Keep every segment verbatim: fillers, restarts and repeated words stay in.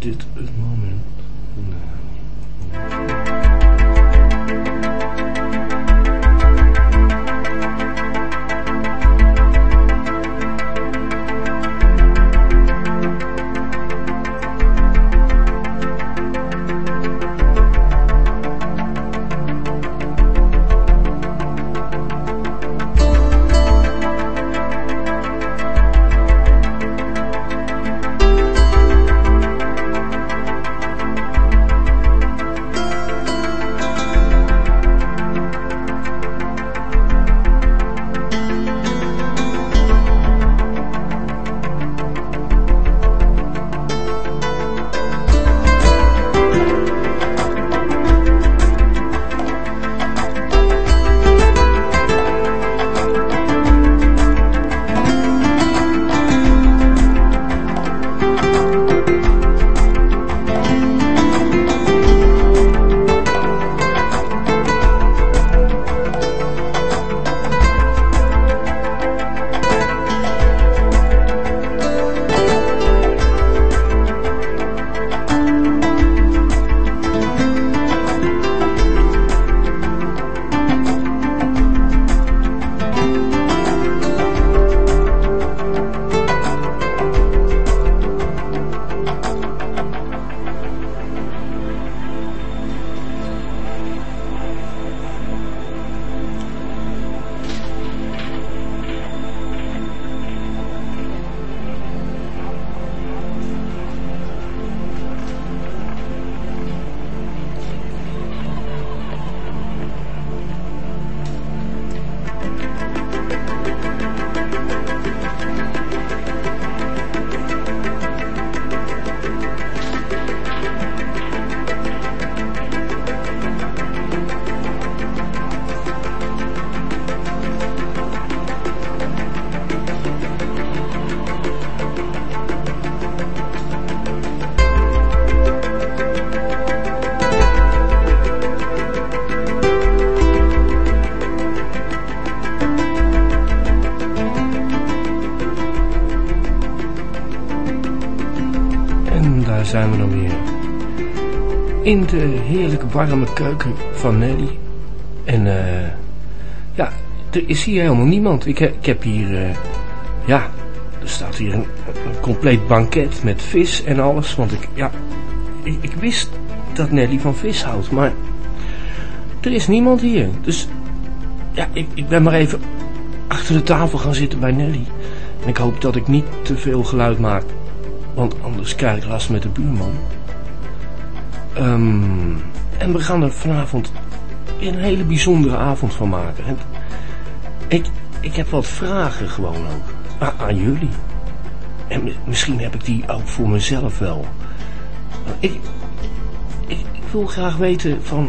dit het moment? Nee. Zijn we dan weer in de heerlijke warme keuken van Nelly. En uh, ja, er is hier helemaal niemand. Ik, ik heb hier, uh, ja, er staat hier een, een compleet banket met vis en alles. Want ik, ja, ik, ik wist dat Nelly van vis houdt, maar er is niemand hier. Dus ja, ik, ik ben maar even achter de tafel gaan zitten bij Nelly. En ik hoop dat ik niet te veel geluid maak. Want anders krijg ik last met de buurman. Um, en we gaan er vanavond een hele bijzondere avond van maken. En ik, ik heb wat vragen gewoon ook. Aan, aan jullie. En misschien heb ik die ook voor mezelf wel. Ik, ik, ik wil graag weten van...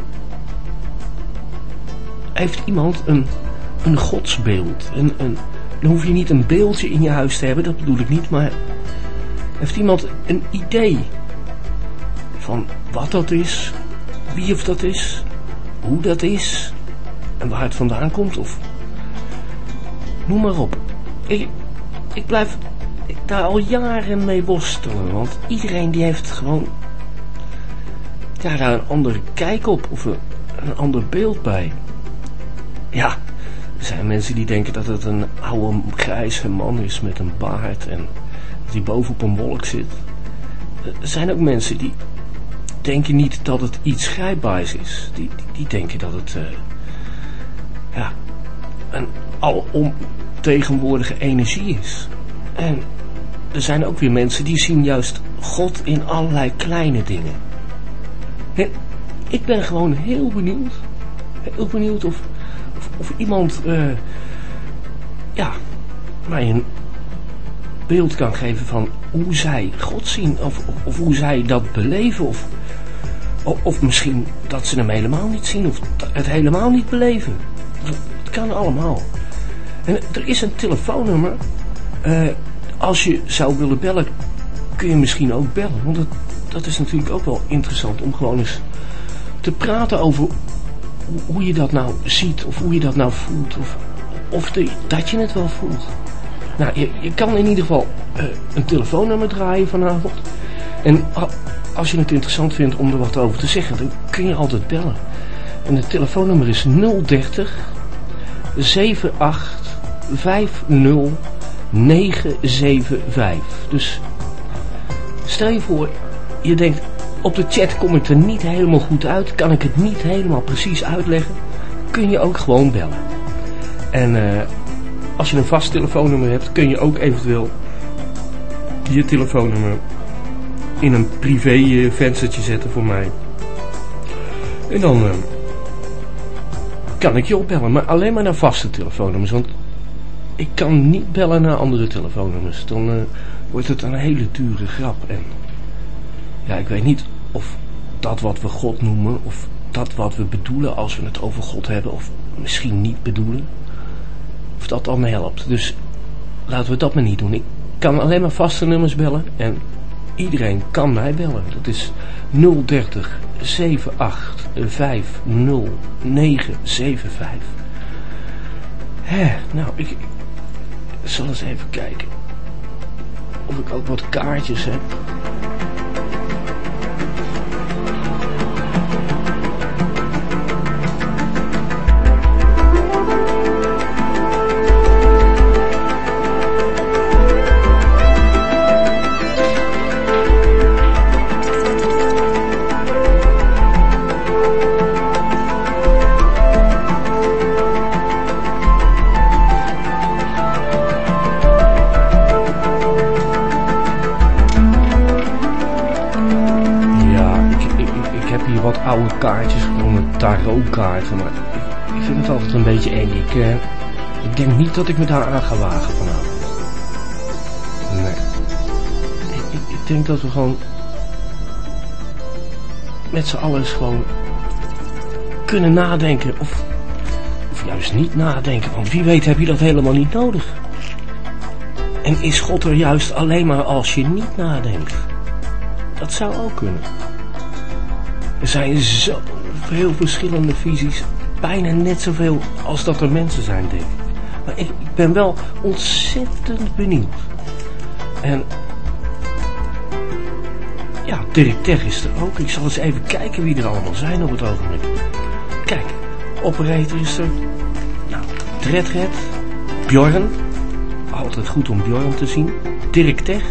Heeft iemand een, een godsbeeld? Een, een, dan hoef je niet een beeldje in je huis te hebben. Dat bedoel ik niet, maar... Heeft iemand een idee van wat dat is, wie of dat is, hoe dat is en waar het vandaan komt of noem maar op. Ik, ik blijf daar al jaren mee worstelen, want iedereen die heeft gewoon ja, daar een andere kijk op of een, een ander beeld bij. Ja, er zijn mensen die denken dat het een oude grijze man is met een baard en... die boven op een wolk zit. Er zijn ook mensen die denken niet dat het iets grijpbaars is. Die, die, die denken dat het uh, ja, een alomtegenwoordige energie is. En er zijn ook weer mensen die zien juist God in allerlei kleine dingen. En ik ben gewoon heel benieuwd. Heel benieuwd of, of, of iemand uh, ja, mij een beeld kan geven van hoe zij God zien of, of, of hoe zij dat beleven of, of, of misschien dat ze hem helemaal niet zien of het helemaal niet beleven. Het kan allemaal. En er is een telefoonnummer. Uh, als je zou willen bellen, kun je misschien ook bellen. Want het, dat is natuurlijk ook wel interessant om gewoon eens te praten over hoe je dat nou ziet of hoe je dat nou voelt. Of, of de, dat je het wel voelt. Nou, je, je kan in ieder geval uh, een telefoonnummer draaien vanavond. En als je het interessant vindt om er wat over te zeggen, dan kun je altijd bellen. En het telefoonnummer is nul dertig zeven acht vijf nul negen zeven vijf. Dus stel je voor, je denkt, op de chat kom ik er niet helemaal goed uit, kan ik het niet helemaal precies uitleggen, kun je ook gewoon bellen. En uh, als je een vast telefoonnummer hebt, kun je ook eventueel je telefoonnummer in een privé uh, venstertje zetten voor mij. En dan uh, kan ik je opbellen, maar alleen maar naar vaste telefoonnummers, want ik kan niet bellen naar andere telefoonnummers. Dan uh, wordt het een hele dure grap. En ja, ik weet niet of dat wat we God noemen, of dat wat we bedoelen als we het over God hebben, of misschien niet bedoelen, of dat dan helpt. Dus laten we dat maar niet doen. Ik kan alleen maar vaste nummers bellen en iedereen kan mij bellen. Dat is nul dertig zeven acht vijf nul negen zeven vijf. Hè, nou, ik, ik zal eens even kijken of ik ook wat kaartjes heb. Oude kaartjes, gewoon tarotkaarten, maar ik, ik vind het altijd een beetje eng. Ik, uh, ik denk niet dat ik me daar aan ga wagen vanavond. Nee. Ik, ik, ik denk dat we gewoon met z'n allen eens gewoon kunnen nadenken, of, of juist niet nadenken, want wie weet heb je dat helemaal niet nodig. En is God er juist alleen maar als je niet nadenkt? Dat zou ook kunnen. Er zijn zoveel verschillende visies. Bijna net zoveel als dat er mensen zijn, denk ik. Maar ik, ik ben wel ontzettend benieuwd. En ja, Dirk Tech is er ook. Ik zal eens even kijken wie er allemaal zijn op het ogenblik. Kijk, Operator is er. Nou, Dredred. Bjorn. Altijd goed om Bjorn te zien. Dirk Tech.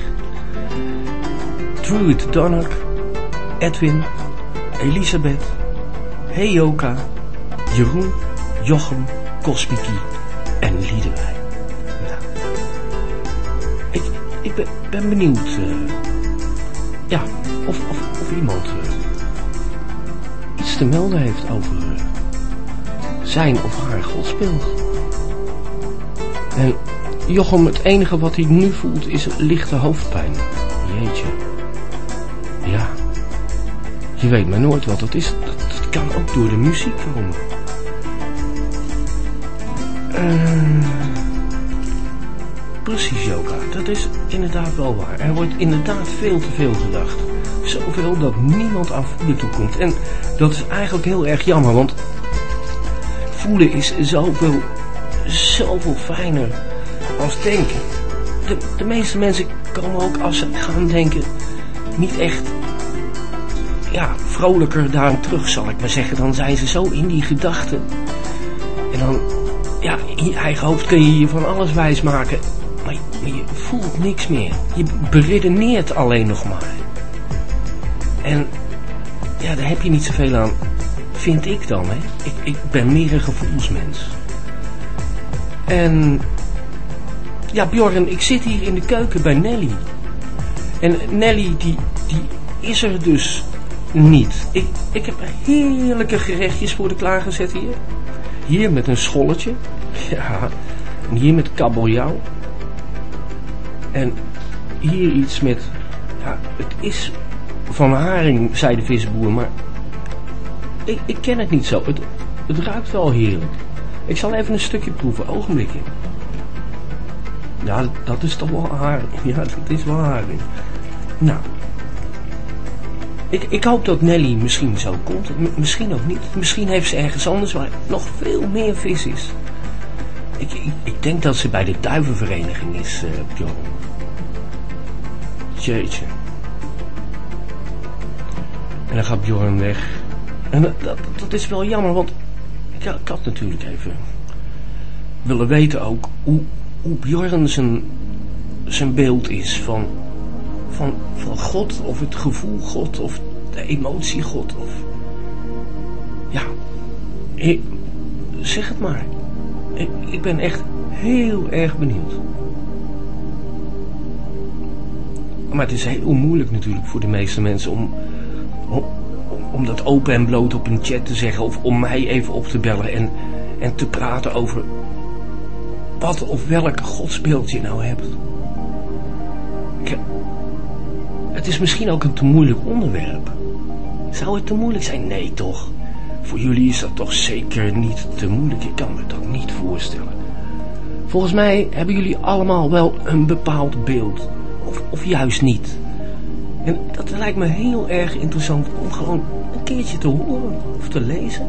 Druid Donner. Edwin. Elisabeth, Heyoka, Jeroen, Jochem, Kospiki en Liedewij. Nou, ik, ik ben, ben benieuwd uh, ja, of, of, of iemand uh, iets te melden heeft over uh, zijn of haar godsbeeld. En Jochem, het enige wat hij nu voelt is lichte hoofdpijn. Jeetje. Ja. Je weet maar nooit wat dat is. Dat, dat kan ook door de muziek komen. Uh, precies, Joka. Dat is inderdaad wel waar. Er wordt inderdaad veel te veel gedacht. Zoveel dat niemand aan voelen toekomt. En dat is eigenlijk heel erg jammer. Want voelen is zoveel, zoveel fijner als denken. De, de meeste mensen komen ook als ze gaan denken niet echt... ja, vrolijker daarom terug, zal ik maar zeggen. Dan zijn ze zo in die gedachten. En dan, ja, in je eigen hoofd kun je je van alles wijs maken. Maar je, maar je voelt niks meer. Je beredeneert alleen nog maar. En, ja, daar heb je niet zoveel aan, vind ik dan, hè. Ik, ik ben meer een gevoelsmens. En, ja, Bjorn, ik zit hier in de keuken bij Nelly. En Nelly, die, die is er dus... niet. Ik, ik heb heerlijke gerechtjes voor de klaargezet hier. Hier met een scholletje. Ja. En hier met kabeljauw. En hier iets met... ja, het is van haring, zei de visboer, maar... Ik, ik ken het niet zo. Het, het ruikt wel heerlijk. Ik zal even een stukje proeven. Ogenblikje. Ja, dat is toch wel haring. Ja, dat is wel haring. Nou... Ik, ik hoop dat Nelly misschien zo komt. M- misschien ook niet. Misschien heeft ze ergens anders waar nog veel meer vis is. Ik, ik, ik denk dat ze bij de duivenvereniging is, uh, Bjorn. Jeetje. dan gaat Bjorn weg. En dat, dat, dat is wel jammer, want ik, ik had natuurlijk even willen weten ook hoe, hoe Bjorn zijn, zijn beeld is van, van, van God, of het gevoel God, of de emotie God, of ja, ik, zeg het maar. Ik, ik ben echt heel erg benieuwd. Maar het is heel moeilijk natuurlijk voor de meeste mensen om, om, om dat open en bloot op een chat te zeggen, of om mij even op te bellen en, en te praten over wat of welk godsbeeld je nou hebt. Ik, het is misschien ook een te moeilijk onderwerp. Zou het te moeilijk zijn? Nee, toch? Voor jullie is dat toch zeker niet te moeilijk. Ik kan me dat niet voorstellen. Volgens mij hebben jullie allemaal wel een bepaald beeld. Of, of juist niet. En dat lijkt me heel erg interessant om gewoon een keertje te horen of te lezen.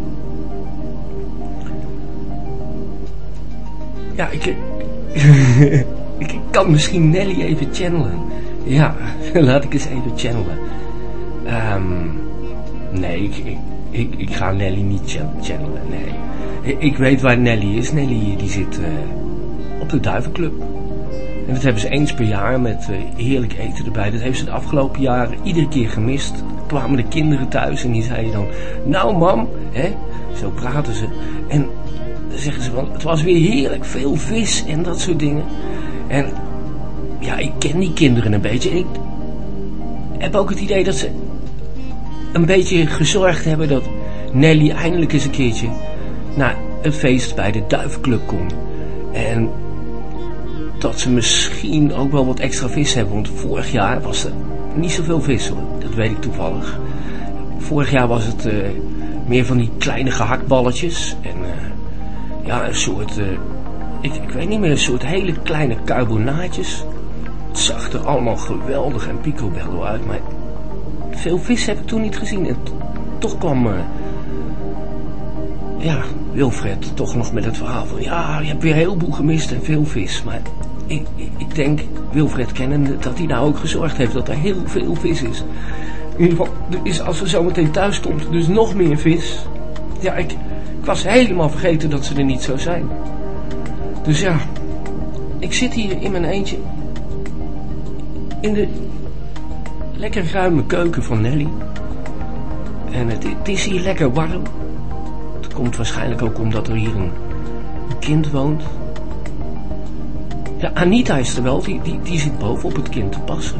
Ja, ik... ik kan misschien Nelly even channelen. Ja, laat ik eens even channelen. Um, nee, ik, ik, ik, ik ga Nelly niet channelen, nee. Ik, ik weet waar Nelly is. Nelly die zit uh, op de Duivenclub. En dat hebben ze eens per jaar met uh, heerlijk eten erbij. Dat heeft ze de afgelopen jaren iedere keer gemist. Dan kwamen de kinderen thuis en die zeiden dan... Nou mam, hè, zo praten ze. En dan zeggen ze van... Het was weer heerlijk, veel vis en dat soort dingen. En ja, ik ken die kinderen een beetje. En ik heb ook het idee dat ze een beetje gezorgd hebben dat Nelly eindelijk eens een keertje naar het feest bij de Duivenclub komt. En dat ze misschien ook wel wat extra vis hebben. Want vorig jaar was er niet zoveel vis hoor. Dat weet ik toevallig. Vorig jaar was het uh, meer van die kleine gehaktballetjes. En uh, ja, een soort... Uh, ik, ik weet niet meer, een soort hele kleine carbonaatjes. Het zag er allemaal geweldig en picobello uit. Maar veel vis heb ik toen niet gezien. En t- toch kwam... Uh, ja, Wilfred toch nog met het verhaal van... Ja, je hebt weer een heleboel gemist en veel vis. Maar ik, ik, ik denk, Wilfred kennende, dat hij nou ook gezorgd heeft dat er heel veel vis is. In ieder geval, er is als we zo meteen thuis stond, dus nog meer vis. Ja, ik, ik was helemaal vergeten dat ze er niet zou zijn. Dus ja, ik zit hier in mijn eentje. In de lekker ruime keuken van Nelly. En het, het is hier lekker warm. Het komt waarschijnlijk ook omdat er hier een, een kind woont. Ja, Anita is er wel. Die, die, die zit boven op het kind te passen.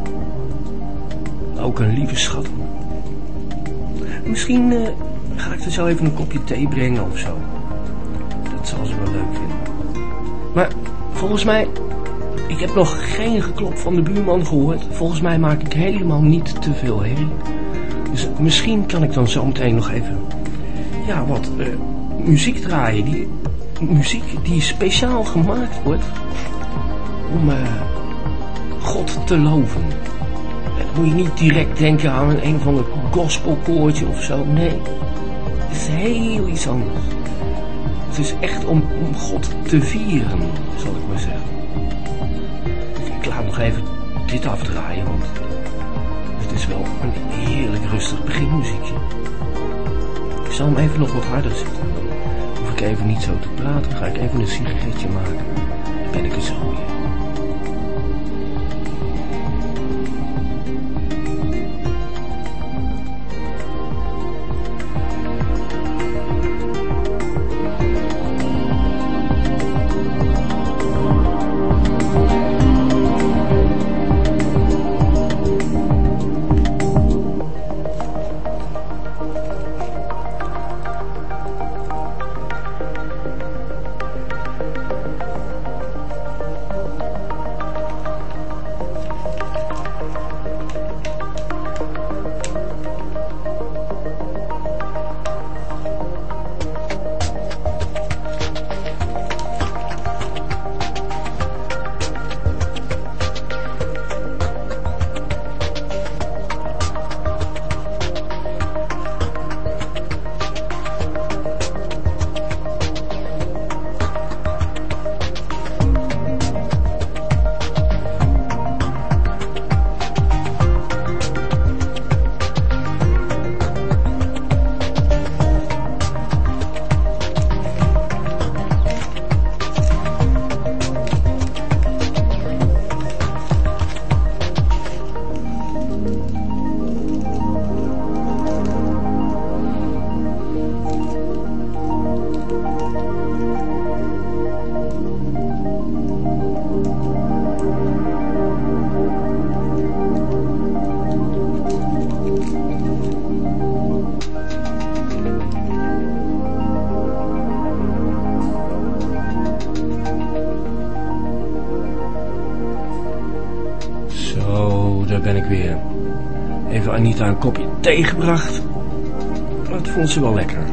Ook een lieve schat. Misschien uh, ga ik er zo even een kopje thee brengen of zo. Dat zal ze wel leuk vinden. Maar volgens mij... Ik heb nog geen geklop van de buurman gehoord. Volgens mij maak ik helemaal niet te veel herrie. Dus misschien kan ik dan zo meteen nog even... Ja, wat uh, muziek draaien. Die muziek die speciaal gemaakt wordt... Om uh, God te loven. En dan moet je niet direct denken aan een, een van de gospelkoortje of zo. Nee, het is heel iets anders. Het is echt om, om God te vieren, zal ik maar zeggen. Ik laat nog even dit afdraaien, want het is wel een heerlijk rustig beginmuziekje. Ik zal hem even nog wat harder zetten. Dan hoef ik even niet zo te praten. Dan ga ik even een sigaretje maken. Dan ben ik er zo weer. haar een kopje thee gebracht. Dat vond ze wel lekker.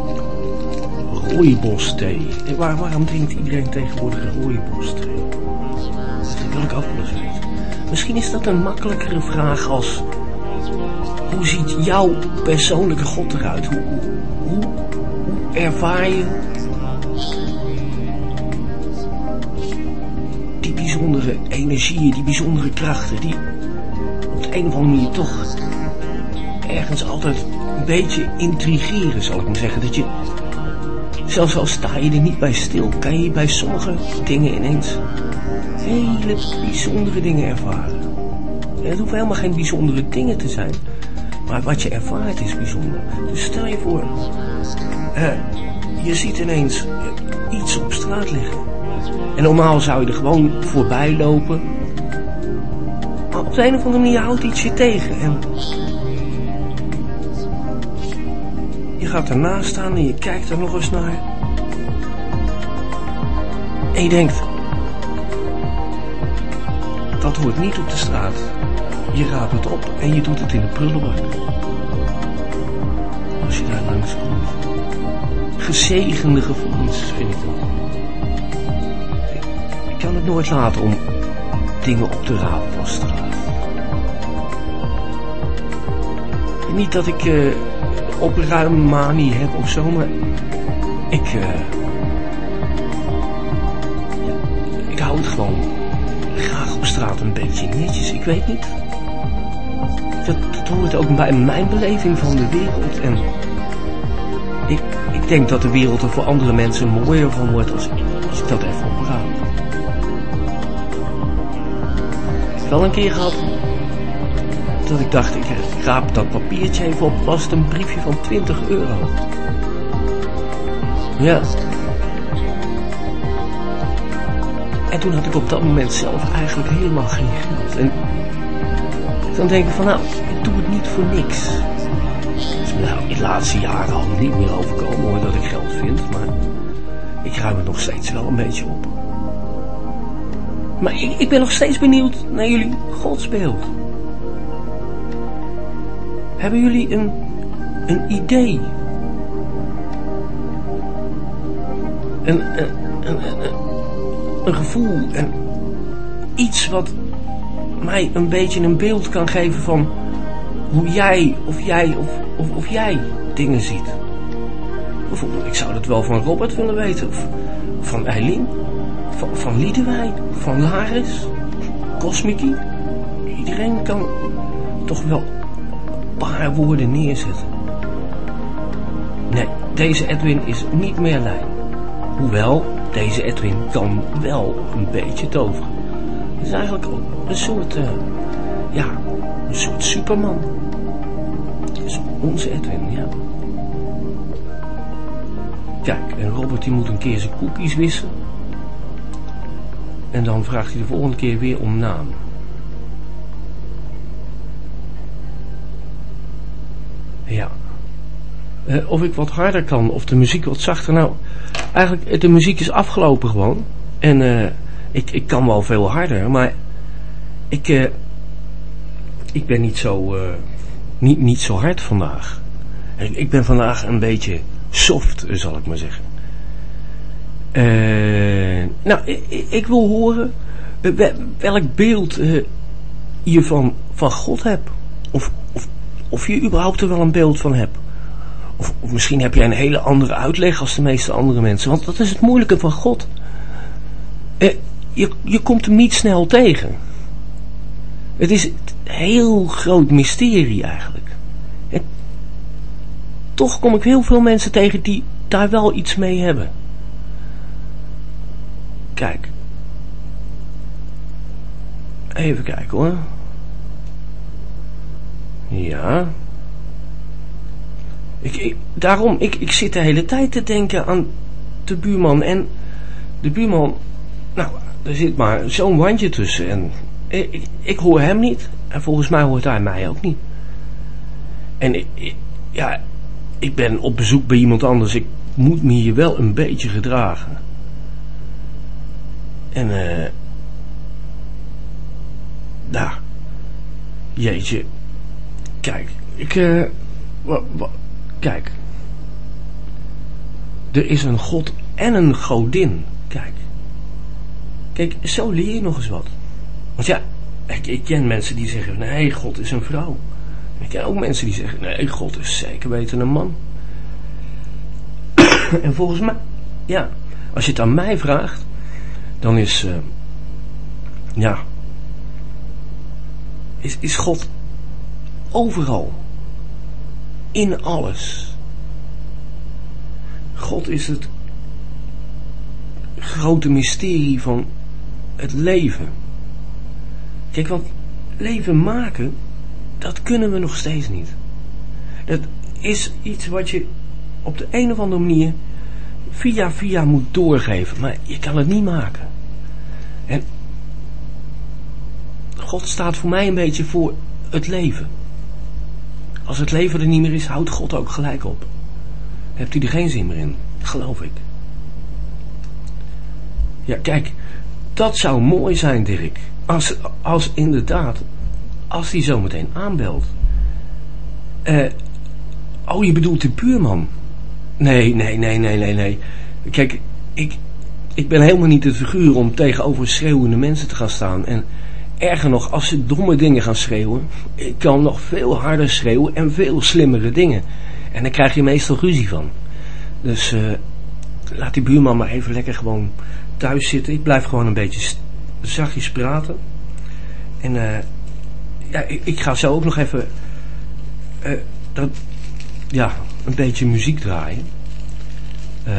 Rooibos thee. Waar, waarom drinkt iedereen tegenwoordig rooibos thee? Dat wil ik ook wel eens weten. Misschien is dat een makkelijkere vraag als... Hoe ziet jouw persoonlijke God eruit? Hoe, hoe, hoe ervaar je die bijzondere energieën, die bijzondere krachten, die op de een of andere manier toch ergens altijd een beetje intrigeren, zal ik maar zeggen. Dat je, zelfs al sta je er niet bij stil, kan je bij sommige dingen ineens hele bijzondere dingen ervaren. En het hoeft helemaal geen bijzondere dingen te zijn. Maar wat je ervaart is bijzonder. Dus stel je voor, uh, je ziet ineens uh, iets op straat liggen. En normaal zou je er gewoon voorbij lopen. Maar op de een of andere manier houdt iets je tegen. En je gaat ernaast staan en je kijkt er nog eens naar. En je denkt, dat hoort niet op de straat. Je raapt het op en je doet het in de prullenbak. Als je daar langs komt. Gezegende gevoelens vind ik dat. Ik, ik kan het nooit laten om dingen op te rapen van straat. Niet dat ik uh, opruimmanie heb of zo, maar ik, uh, ik hou het gewoon graag op straat een beetje netjes. Ik weet niet. Dat, dat hoort ook bij mijn beleving van de wereld. En ik, ik denk dat de wereld er voor andere mensen mooier van wordt als, als ik dat even opruim. Ik heb wel een keer gehad dat ik dacht, ik raap dat papiertje even op. Was het een briefje van twintig euro. Ja. En toen had ik op dat moment zelf eigenlijk helemaal geen geld. En dan denk ik van, nou, ik doe het niet voor niks. Dus nou, in de laatste jaren al niet meer overkomen hoor, dat ik geld vind. Maar ik ruim het nog steeds wel een beetje op. Maar ik, ik ben nog steeds benieuwd naar jullie godsbeeld. Hebben jullie een, een idee? Een, een, een, een, een gevoel en iets wat mij een beetje een beeld kan geven van hoe jij of jij of, of, of jij dingen ziet. Bijvoorbeeld, ik zou dat wel van Robert willen weten, of van Eileen, van, van Liedewijn, van Laris, Cosmici. Iedereen kan toch wel een paar woorden neerzetten. Nee, deze Edwin is niet meer Lijn. Hoewel, deze Edwin kan wel een beetje toveren. Het is eigenlijk een soort, uh, ja, een soort Superman. Dus onze Edwin, ja. Kijk, en Robert die moet een keer zijn cookies wissen. En dan vraagt hij de volgende keer weer om naam. Ja. Uh, of ik wat harder kan, of de muziek wat zachter. Nou, eigenlijk, de muziek is afgelopen gewoon. En uh, ik, ik kan wel veel harder, maar ik, uh, ik ben niet zo, uh, niet, niet zo hard vandaag. Ik, ik ben vandaag een beetje soft, zal ik maar zeggen. Uh, nou, ik, ik wil horen uh, welk beeld uh, je van, van God hebt. Of, of, of je überhaupt er wel een beeld van hebt. Of, of misschien heb jij een hele andere uitleg als de meeste andere mensen. Want dat is het moeilijke van God. Uh, je, je komt hem niet snel tegen. Het is een heel groot mysterie eigenlijk. En toch kom ik heel veel mensen tegen die daar wel iets mee hebben. Kijk. Even kijken hoor. Ja. Ik, ik, daarom, ik, ik zit de hele tijd te denken aan de buurman. En de buurman, nou, er zit maar zo'n wandje tussen. En ik, ik, ik hoor hem niet. En volgens mij hoort hij mij ook niet. En ik, ik, ja, ik ben op bezoek bij iemand anders. Ik moet me hier wel een beetje gedragen. En eh... Uh, nou, jeetje. Kijk, Ik, uh, wa, wa, kijk. Er is een god en een godin. Kijk. Kijk, zo leer je nog eens wat. Want ja, ik, ik ken mensen die zeggen, nee, God is een vrouw. Ik ken ook mensen die zeggen, nee, God is zeker weten een man. En volgens mij, ja, als je het aan mij vraagt, dan is, uh, ja, is, is God overal. In alles. God is het grote mysterie van het leven. Kijk, want leven maken, dat kunnen we nog steeds niet. Dat is iets wat je op de een of andere manier via via moet doorgeven. Maar je kan het niet maken. En God staat voor mij een beetje voor het leven. Als het leven er niet meer is, houdt God ook gelijk op. Hebt hij er geen zin meer in, geloof ik. Ja, kijk, dat zou mooi zijn, Dirk. Als, als inderdaad, als hij zo meteen aanbelt. Uh, oh, je bedoelt de buurman? Nee, nee, nee, nee, nee, nee. Kijk, ik, ik ben helemaal niet het figuur om tegenover schreeuwende mensen te gaan staan. En erger nog, als ze domme dingen gaan schreeuwen, ik kan nog veel harder schreeuwen en veel slimmere dingen. En daar krijg je meestal ruzie van. Dus uh, laat die buurman maar even lekker gewoon thuis zitten. Ik blijf gewoon een beetje st- zachtjes praten. En uh, ja, ik, ik ga zo ook nog even uh, dat, ja, een beetje muziek draaien. Uh,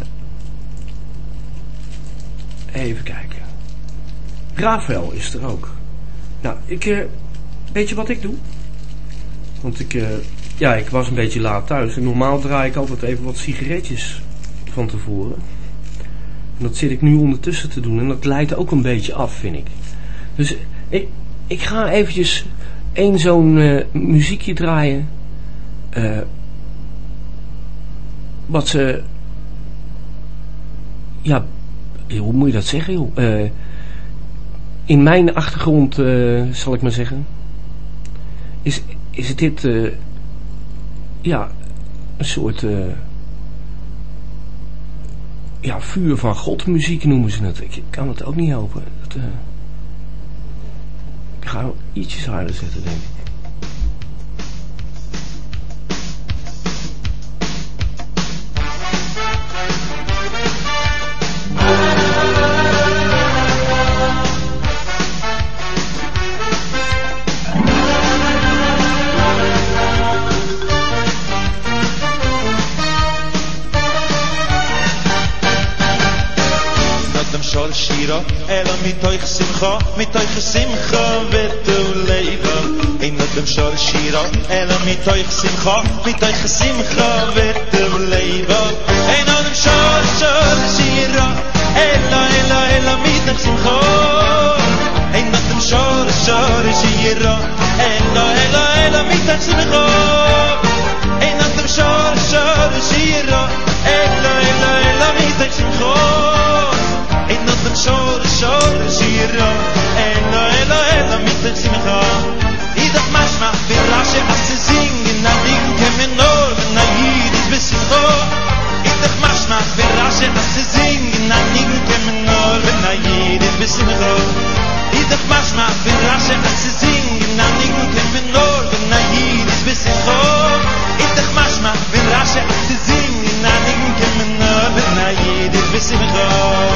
even kijken. Rafael is er ook. Nou, ik, uh, weet je wat ik doe? Want ik, uh, ja, ik was een beetje laat thuis. En normaal draai ik altijd even wat sigaretjes van tevoren. En dat zit ik nu ondertussen te doen. En dat leidt ook een beetje af, vind ik. Dus ik, ik ga eventjes één zo'n uh, muziekje draaien. Uh, wat ze... Ja, hoe moet je dat zeggen, joh? Uh, in mijn achtergrond, uh, zal ik maar zeggen, is, is het dit, uh, ja, een soort, uh, ja, vuur van God muziek noemen ze het. Ik kan het ook niet helpen. Dat, uh, ik ga ietsjes harder zetten, denk ik. Shira, ela mitoich simcha, mitoich simcha vetu leiva. Ein dem shor shira, ela mitoich simcha, mitoich simcha vetu leiva. Ein dem shor shor shira, ela ela ela mitoich simcha. Ein dem shor shor shira, ela ela ela mitoich simcha. Ein dem shor shor shira, ela ela ela mitoich simcha. Dem shor shor shira ela ela ela mit simcha idach mashma birashe as singen na dinke menor na yidis besimcha idach mashma birashe as singen na dinke menor na yidis besimcha idach mashma birashe as singen na dinke menor na yidis besimcha idach mashma birashe as singen na dinke menor na yidis besimcha.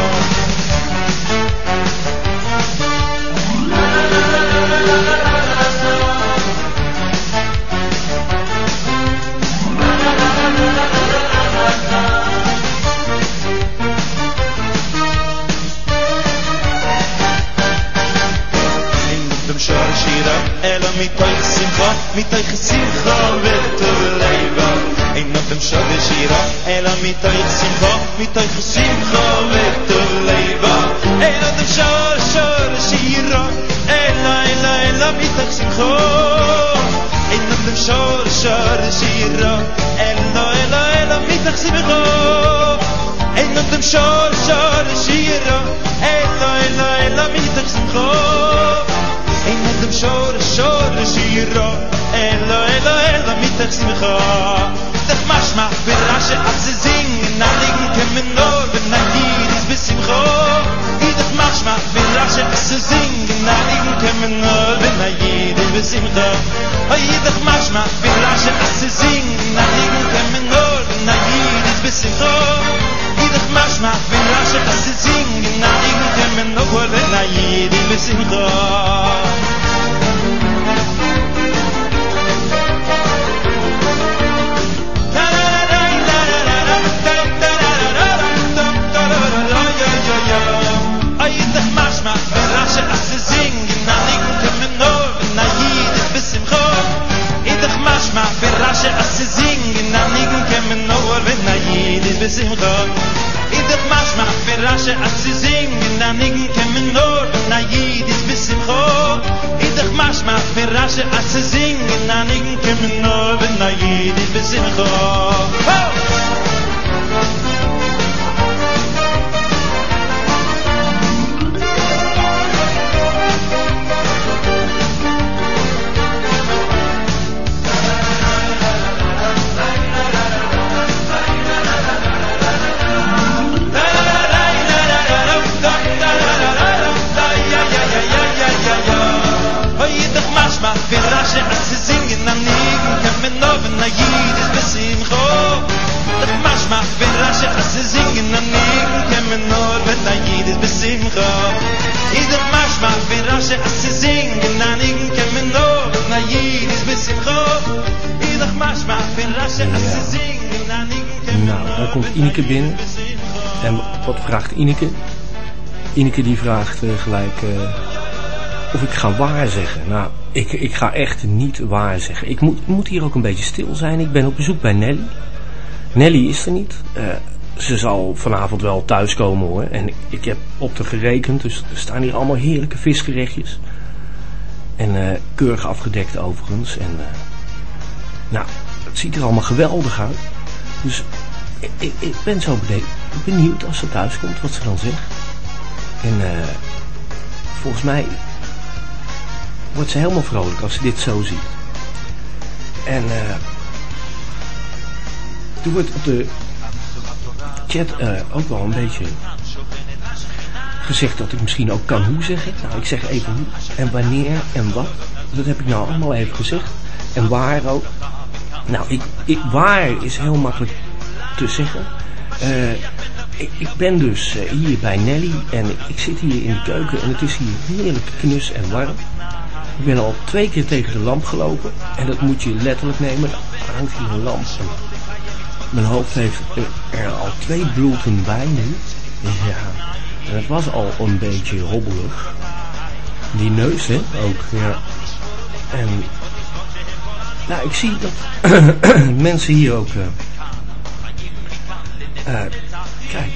Ela mitoich simcha, mitoich simcha vetuleiva. Ein dem shor shira, ela mitoich simcha, mitoich simcha vetuleiva. Ein dem shor shor shira, ela ela ela mitoich simcha. Ein dem shor shor shira, ela ela ela mitoich simcha. Ein dem shor shor shira, ela ela ela mitoich simcha. Ein dem shor shor shira, ela elo elo mitach simcha Idach mashma berashe as ze zingen na liegen kemen nur wenn na yidis besimcha Idach mashma berashe as ze zingen na liegen kemen nur wenn na yidis besimcha Idach mashma berashe as ze zingen na liegen kemen nur wenn na yidis besimcha Idach mashma berashe as ze zingen na liegen kemen nur wenn na yidis besimcha Idach mashma berashe as ze zingen na liegen kemen nur wenn na yidis besimcha Idach mashma berashe as ze zingen na liegen kemen nur wenn na yidis besimcha Idach mashma berashe as ze zingen na liegen kemen nur wenn na yidis besimcha Idach mashma berashe as ze zingen na liegen kemen nur wenn na yidis besimcha Berashe as ze zingen na nigen kemen nur wenn na yidis besimcha Idach mashma berashe as ze zingen na nigen kemen nur wenn na yidis besimcha Idach mashma berashe as ze zingen na nigen kemen nur wenn na yidis besimcha Idach mashma berashe as ze zingen na nigen kemen Nou, daar komt Ineke binnen. En wat vraagt Ineke? Ineke die vraagt uh, gelijk uh, of ik ga waarzeggen. Nou, ik, ik ga echt niet waarzeggen. Ik moet, moet hier ook een beetje stil zijn. Ik ben op bezoek bij Nelly. Nelly is er niet. Uh, ze zal vanavond wel thuiskomen hoor. En ik, ik heb op haar gerekend. Dus er staan hier allemaal heerlijke visgerechtjes. En uh, keurig afgedekt overigens. En uh, nou, het ziet er allemaal geweldig uit. Dus ik, ik, ik ben zo benieuwd als ze thuis komt wat ze dan zegt. En uh, volgens mij wordt ze helemaal vrolijk als ze dit zo ziet. En uh, er wordt op de chat uh, ook wel een beetje gezegd dat ik misschien ook kan hoe zeggen. Nou, ik zeg even hoe en wanneer en wat. Dat heb ik nou allemaal even gezegd. En waar ook. Nou, ik, ik, waar is heel makkelijk te zeggen. Uh, ik, ik ben dus uh, hier bij Nelly en ik, ik zit hier in de keuken en het is hier heerlijk knus en warm. Ik ben al twee keer tegen de lamp gelopen en dat moet je letterlijk nemen. Er hangt hier een lamp. Mijn hoofd heeft er, er al twee bulten bij nu. Ja, en het was al een beetje hobbelig. Die neus, hè, ook. Ja. En nou, ik zie dat mensen hier ook... Uh, uh, kijk.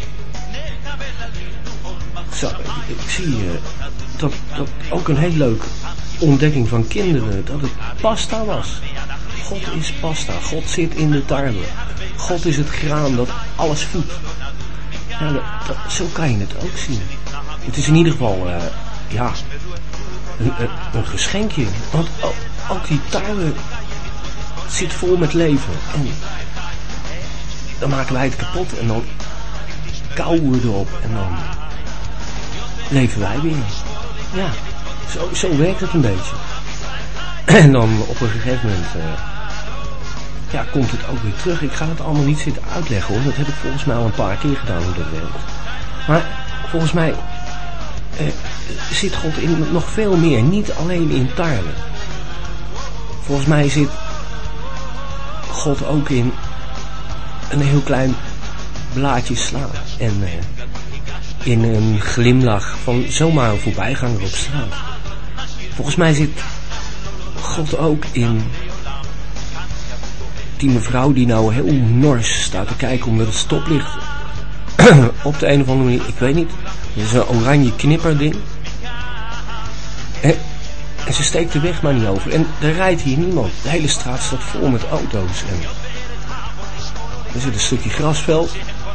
Zo, ik zie uh, dat, dat ook een heel leuke ontdekking van kinderen, dat het pasta was. God is pasta, God zit in de tarwe. God is het graan dat alles voedt. Ja, dat, dat, zo kan je het ook zien. Het is in ieder geval, uh, ja, een, een, een geschenkje. Want ook, ook die tarwe zit vol met leven. En dan maken wij het kapot en dan kauwen we erop en dan leven wij weer. Ja, zo, zo werkt het een beetje. En dan op een gegeven moment uh, ja, komt het ook weer terug. Ik ga het allemaal niet zitten uitleggen hoor. Dat heb ik volgens mij al een paar keer gedaan hoe dat werkt. Maar volgens mij uh, zit God in nog veel meer. Niet alleen in tarwe. Volgens mij zit God ook in een heel klein blaadje sla. En uh, in een glimlach van zomaar een voorbijganger op straat. Volgens mij zit God ook in die mevrouw die nou heel nors staat te kijken omdat het stoplicht op de een of andere manier, ik weet niet, het is een oranje knipperding. En, en ze steekt de weg maar niet over. En er rijdt hier niemand. De hele straat staat vol met auto's. En er zit een stukje grasveld.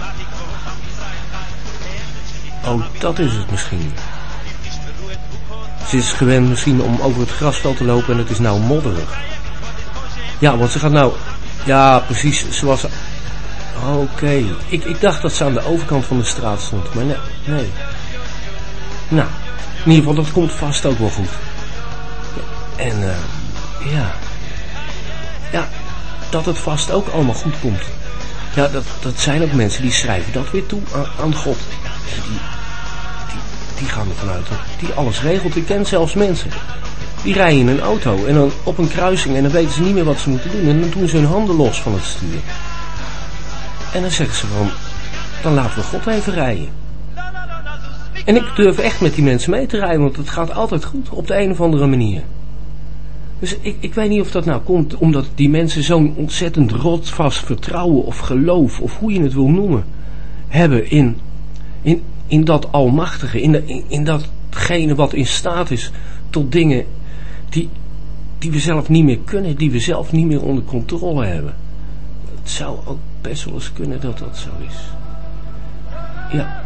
Oh, dat is het misschien. Ze is gewend misschien om over het grasveld te lopen en het is nou modderig. Ja, want ze gaat nou... Ja, precies, zoals... Oké, okay. ik, ik dacht dat ze aan de overkant van de straat stond, maar nee, nee. Nou, in ieder geval, dat komt vast ook wel goed. En, uh, ja... Ja, dat het vast ook allemaal goed komt. Ja, dat, dat zijn ook mensen die schrijven dat weer toe aan, aan God. Die, die, die gaan ervan uit dat die alles regelt. Ik ken zelfs mensen. Die rijden in een auto en dan op een kruising en dan weten ze niet meer wat ze moeten doen. En dan doen ze hun handen los van het stuur. En dan zeggen ze van, dan laten we God even rijden. En ik durf echt met die mensen mee te rijden, want het gaat altijd goed op de een of andere manier. Dus ik, ik weet niet of dat nou komt omdat die mensen zo'n ontzettend rotsvast vertrouwen of geloof, of hoe je het wil noemen, hebben in, in, in dat almachtige, in, de, in, in datgene wat in staat is tot dingen die, die we zelf niet meer kunnen, die we zelf niet meer onder controle hebben. Het zou ook best wel eens kunnen dat dat zo is. Ja.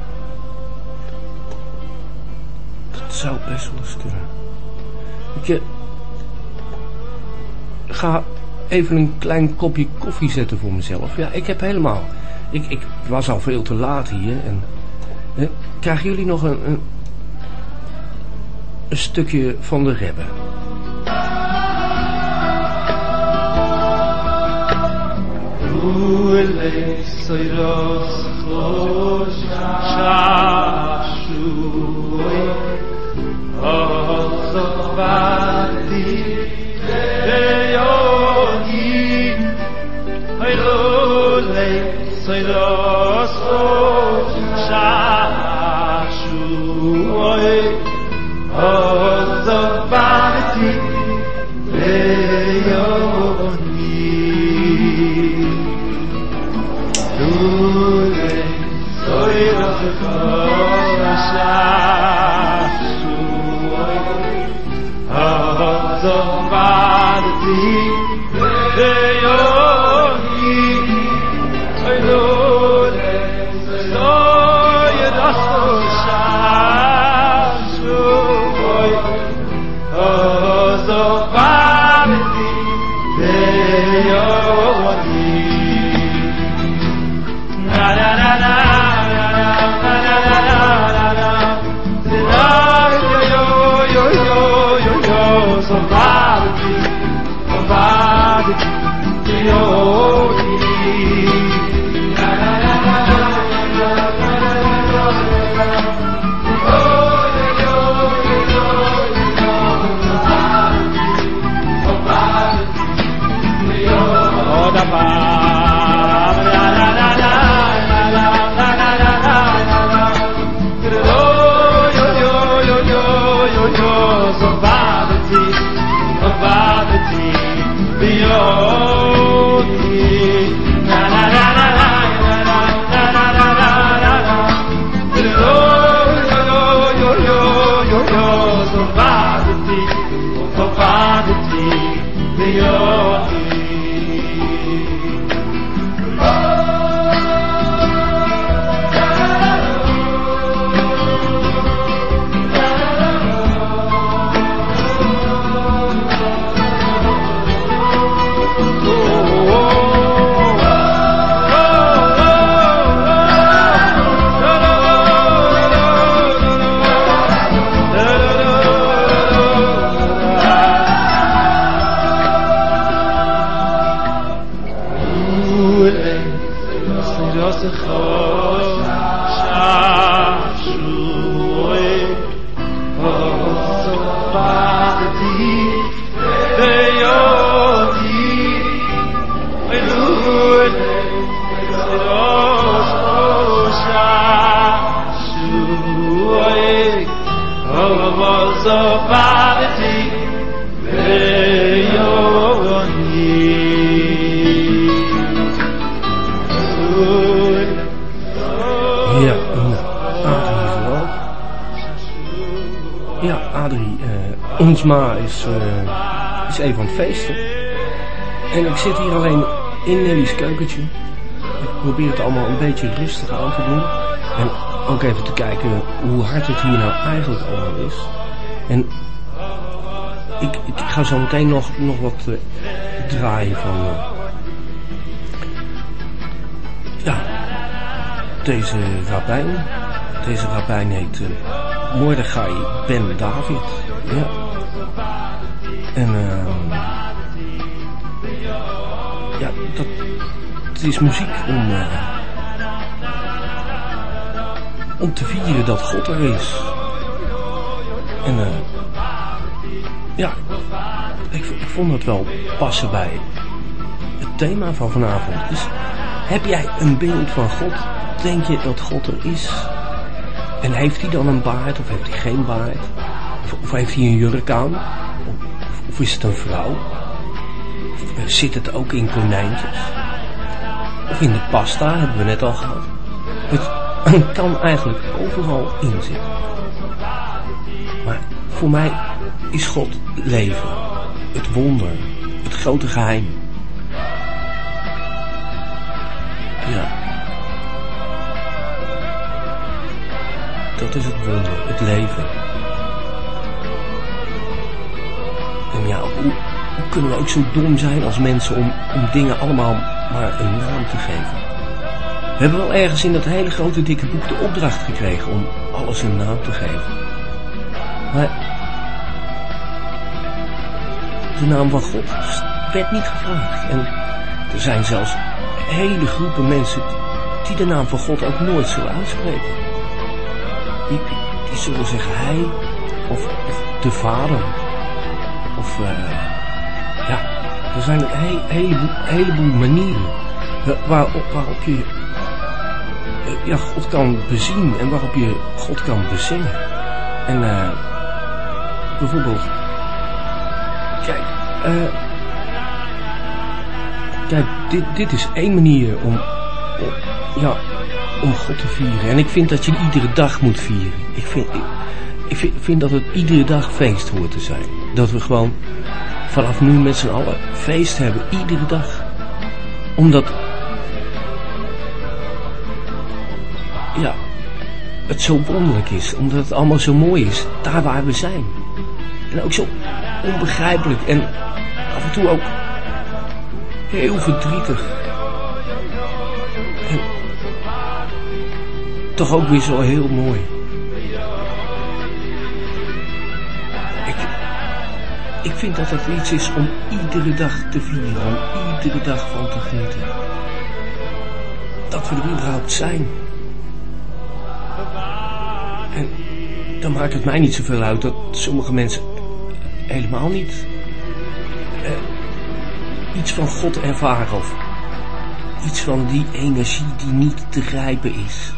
Dat zou best wel eens kunnen. Ik uh, ga even een klein kopje koffie zetten voor mezelf. Ja, ik heb helemaal... Ik, ik was al veel te laat hier. En, uh, krijgen jullie nog een, een, een stukje van de Rebbe? Ma is, uh, is even aan het feesten. En ik zit hier alleen in Nelly's keukentje. Ik probeer het allemaal een beetje rustig aan te doen. En ook even te kijken hoe hard het hier nou eigenlijk allemaal is. En ik, ik ga zo meteen nog, nog wat uh, draaien van uh, ja, deze rabbijn. Deze rabbijn heet uh, Mordechai ben David. Ja. En uh, ja, dat het is muziek om uh, om te vieren dat God er is. En uh, ja, ik, ik vond het wel passen bij het thema van vanavond. Dus heb jij een beeld van God? Denk je dat God er is? En heeft hij dan een baard of heeft hij geen baard? Of, of heeft hij een jurk aan? Of, of is het een vrouw? Of zit het ook in konijntjes? Of in de pasta, hebben we net al gehad. Het kan eigenlijk overal in zitten. Maar voor mij is God leven. Het wonder. Het grote geheim. Ja. Dat is het wonder. Het leven. En ja, hoe, hoe kunnen we ook zo dom zijn als mensen om, om dingen allemaal maar een naam te geven? We hebben wel ergens in dat hele grote dikke boek de opdracht gekregen om alles een naam te geven. Maar de naam van God werd niet gevraagd. En er zijn zelfs hele groepen mensen die de naam van God ook nooit zullen uitspreken. Die, die zullen zeggen hij of, of de Vader. Of uh, ja, er zijn een he, heleboel, heleboel manieren waarop, waarop je uh, ja, God kan bezien en waarop je God kan bezingen. En uh, bijvoorbeeld, kijk, uh, kijk, dit, dit is één manier om, om, ja, om God te vieren. En ik vind dat je het iedere dag moet vieren. Ik vind, ik, ik vind, vind dat het iedere dag feest hoort te zijn. Dat we gewoon vanaf nu met z'n allen feest hebben, iedere dag. Omdat, ja, het zo wonderlijk is. Omdat het allemaal zo mooi is, daar waar we zijn. En ook zo onbegrijpelijk en af en toe ook heel verdrietig. En toch ook weer zo heel mooi. Ik, ik vind dat het iets is om iedere dag te vieren, om iedere dag van te genieten. Dat we er überhaupt zijn. En dan maakt het mij niet zoveel uit dat sommige mensen helemaal niet eh, iets van God ervaren of iets van die energie die niet te grijpen is.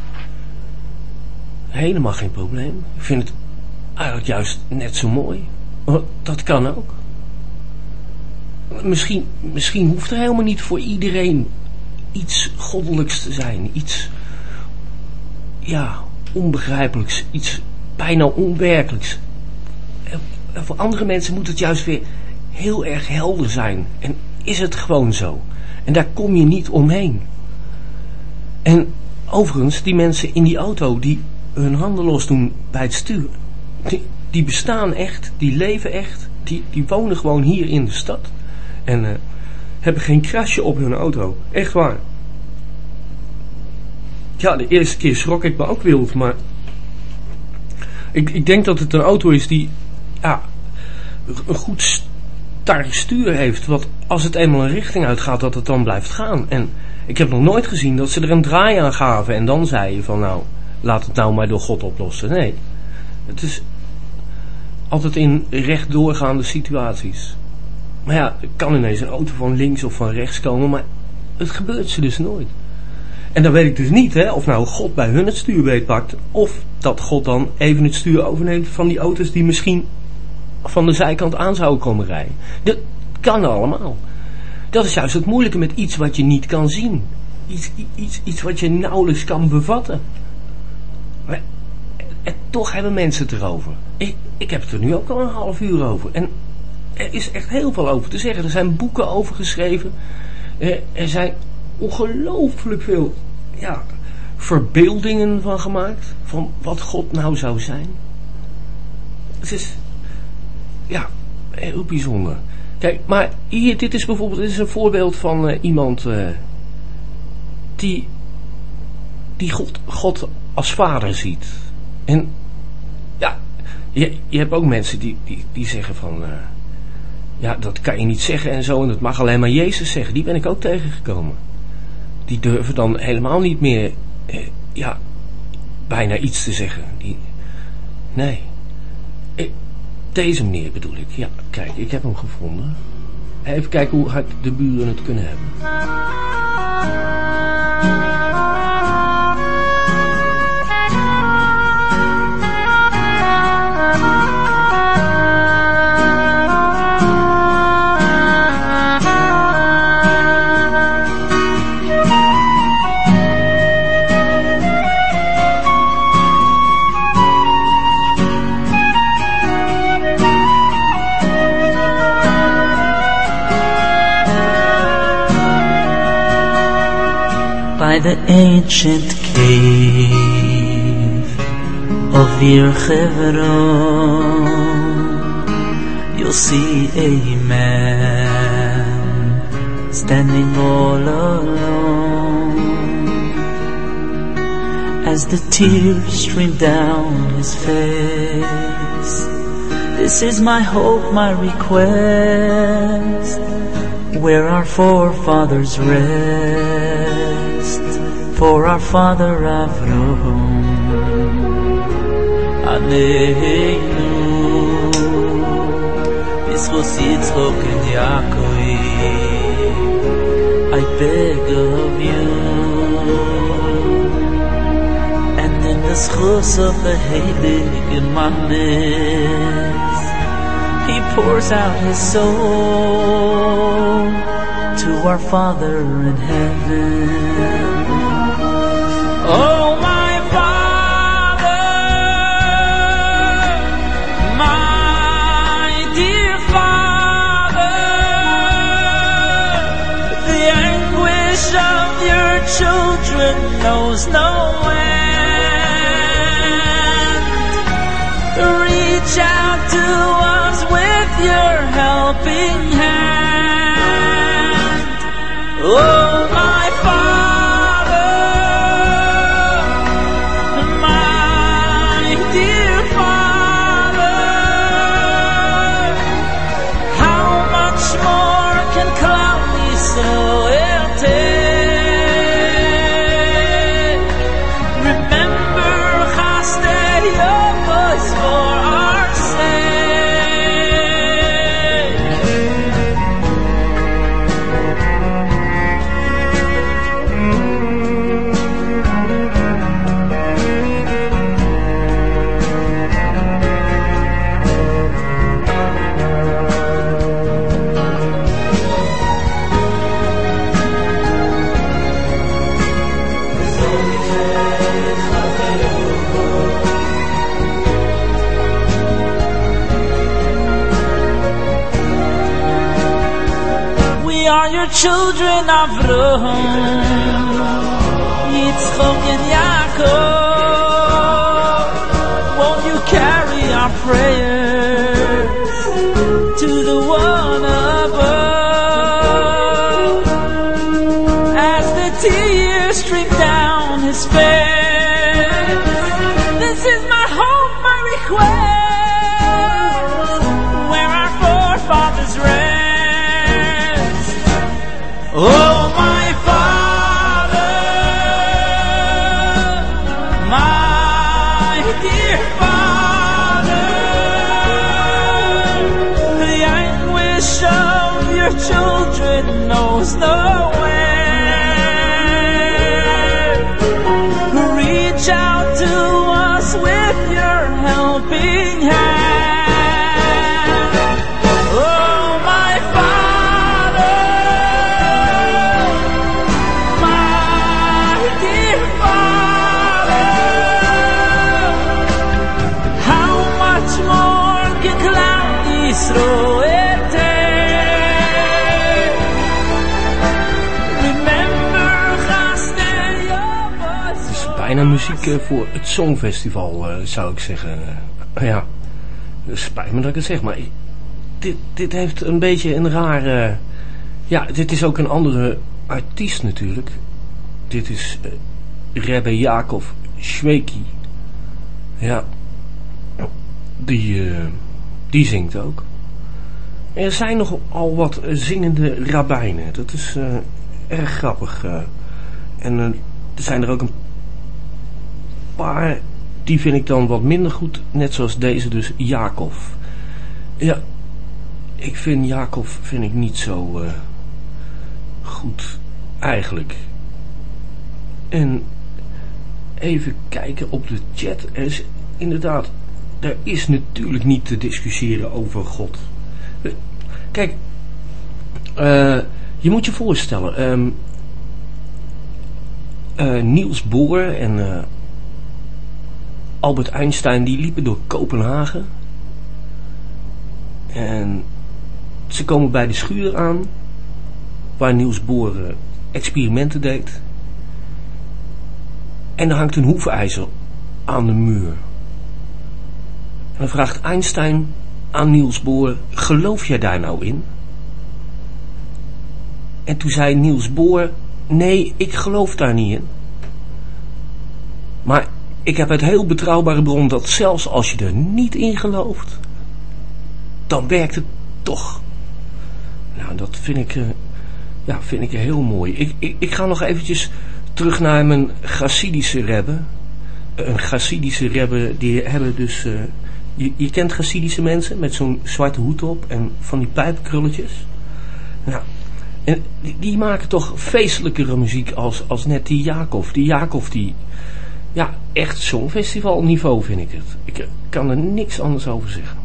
Helemaal geen probleem. Ik vind het eigenlijk juist net zo mooi. Dat kan ook. Misschien, misschien hoeft er helemaal niet voor iedereen iets goddelijks te zijn. Iets, ja, onbegrijpelijks. Iets bijna onwerkelijks. En voor andere mensen moet het juist weer heel erg helder zijn. En is het gewoon zo. En daar kom je niet omheen. En overigens, die mensen in die auto die hun handen los doen bij het stuur, die, die bestaan echt, die leven echt, die, die wonen gewoon hier in de stad. En uh, hebben geen krasje op hun auto. Echt waar. Ja, de eerste keer schrok ik me ook wild, maar ik, ik denk dat het een auto is die, ja, een goed star stuur heeft, wat als het eenmaal een richting uitgaat, dat het dan blijft gaan. En ik heb nog nooit gezien dat ze er een draai aan gaven en dan zei je van, nou, laat het nou maar door God oplossen. Nee, het is altijd in recht doorgaande situaties. Maar ja, er kan ineens een auto van links of van rechts komen, maar het gebeurt ze dus nooit. En dan weet ik dus niet, hè, of nou God bij hun het stuur beetpakt, of dat God dan even het stuur overneemt van die auto's die misschien van de zijkant aan zouden komen rijden. Dat kan allemaal. Dat is juist het moeilijke met iets wat je niet kan zien. Iets, iets, iets wat je nauwelijks kan bevatten. Maar en toch hebben mensen het erover. Ik, ik heb het er nu ook al een half uur over. En er is echt heel veel over te zeggen. Er zijn boeken over geschreven. Er, er zijn ongelooflijk veel, ja, verbeeldingen van gemaakt. Van wat God nou zou zijn. Het is, ja, heel bijzonder. Kijk, maar hier, dit is bijvoorbeeld dit is een voorbeeld van uh, iemand uh, die, die God, God als vader ziet. En ja, je, je hebt ook mensen die, die, die zeggen van, uh, ja, dat kan je niet zeggen en zo, en dat mag alleen maar Jezus zeggen. Die ben ik ook tegengekomen. Die durven dan helemaal niet meer, uh, ja, bijna iets te zeggen. Die, nee. Ik, deze meneer bedoel ik. Ja, kijk, ik heb hem gevonden. Even kijken hoe hard de buren het kunnen hebben. By the ancient cave of Ir Chevron, you'll see a man standing all alone. As the tears stream down his face, this is my hope, my request, where our forefathers rest, for our father Avraham. Aneinu B'zchus Yitzchok and Yaakov, I beg of you, and in the schus of the Heilig Manis, he pours out his soul to our Father in heaven. Oh, my Father, my dear Father, the anguish of your children knows no end. Reach out to us with your helping hand. Oh, my Father, my dear Father, how much more can cloudy soil take? Remember, chasdei your voice for our sake. We are your children, Avraham, Yitzchok and Yaakov. Won't you carry our prayers to the one above, as the tears stream down his face? This is my hope, my request, where our forefathers rest. Oh, my Father, my dear Father, the anguish of your children knows no end. Reach out to us with your helping hand. Oh, my Father, my dear Father, how much more can Cloud Yisroel take? Remember, chasdei your voice. Het is bijna muziek uh, voor het Songfestival, uh, zou ik zeggen. Uh, ja, spijt me dat ik het zeg, maar dit, dit heeft een beetje een rare... Ja, dit is ook een andere artiest natuurlijk. Dit is uh, Rebbe Jacob Shweki. Ja, die, uh, die zingt ook. Er zijn nogal wat zingende rabbijnen. Dat is uh, erg grappig. Uh, en uh, er zijn er ook een paar... Die vind ik dan wat minder goed. Net zoals deze dus, Jacob. Ja, ik vind Jacob vind ik niet zo uh, goed eigenlijk. En even kijken op de chat. Er is inderdaad, er is natuurlijk niet te discussiëren over God. Kijk, uh, je moet je voorstellen, um, uh, Niels Bohr en uh, Albert Einstein, die liepen door Kopenhagen. En ze komen bij de schuur aan, waar Niels Bohr uh, experimenten deed. En er hangt een hoefijzer aan de muur. En dan vraagt Einstein aan Niels Bohr, geloof jij daar nou in? En toen zei Niels Bohr, nee, ik geloof daar niet in. Maar ik heb uit heel betrouwbare bron dat zelfs als je er niet in gelooft, dan werkt het toch. Nou, dat vind ik, uh, ja, vind ik heel mooi. Ik, ik, ik ga nog eventjes terug naar mijn Chassidische rebbe. Een Chassidische rebbe, die hebben dus... Uh, je, je kent Chassidische mensen met zo'n zwarte hoed op en van die pijpkrulletjes. Nou, en die, die maken toch feestelijkere muziek als, als net die Jacob. Die Jacob, die... Ja, echt songfestivalniveau vind ik het. Ik kan er niks anders over zeggen.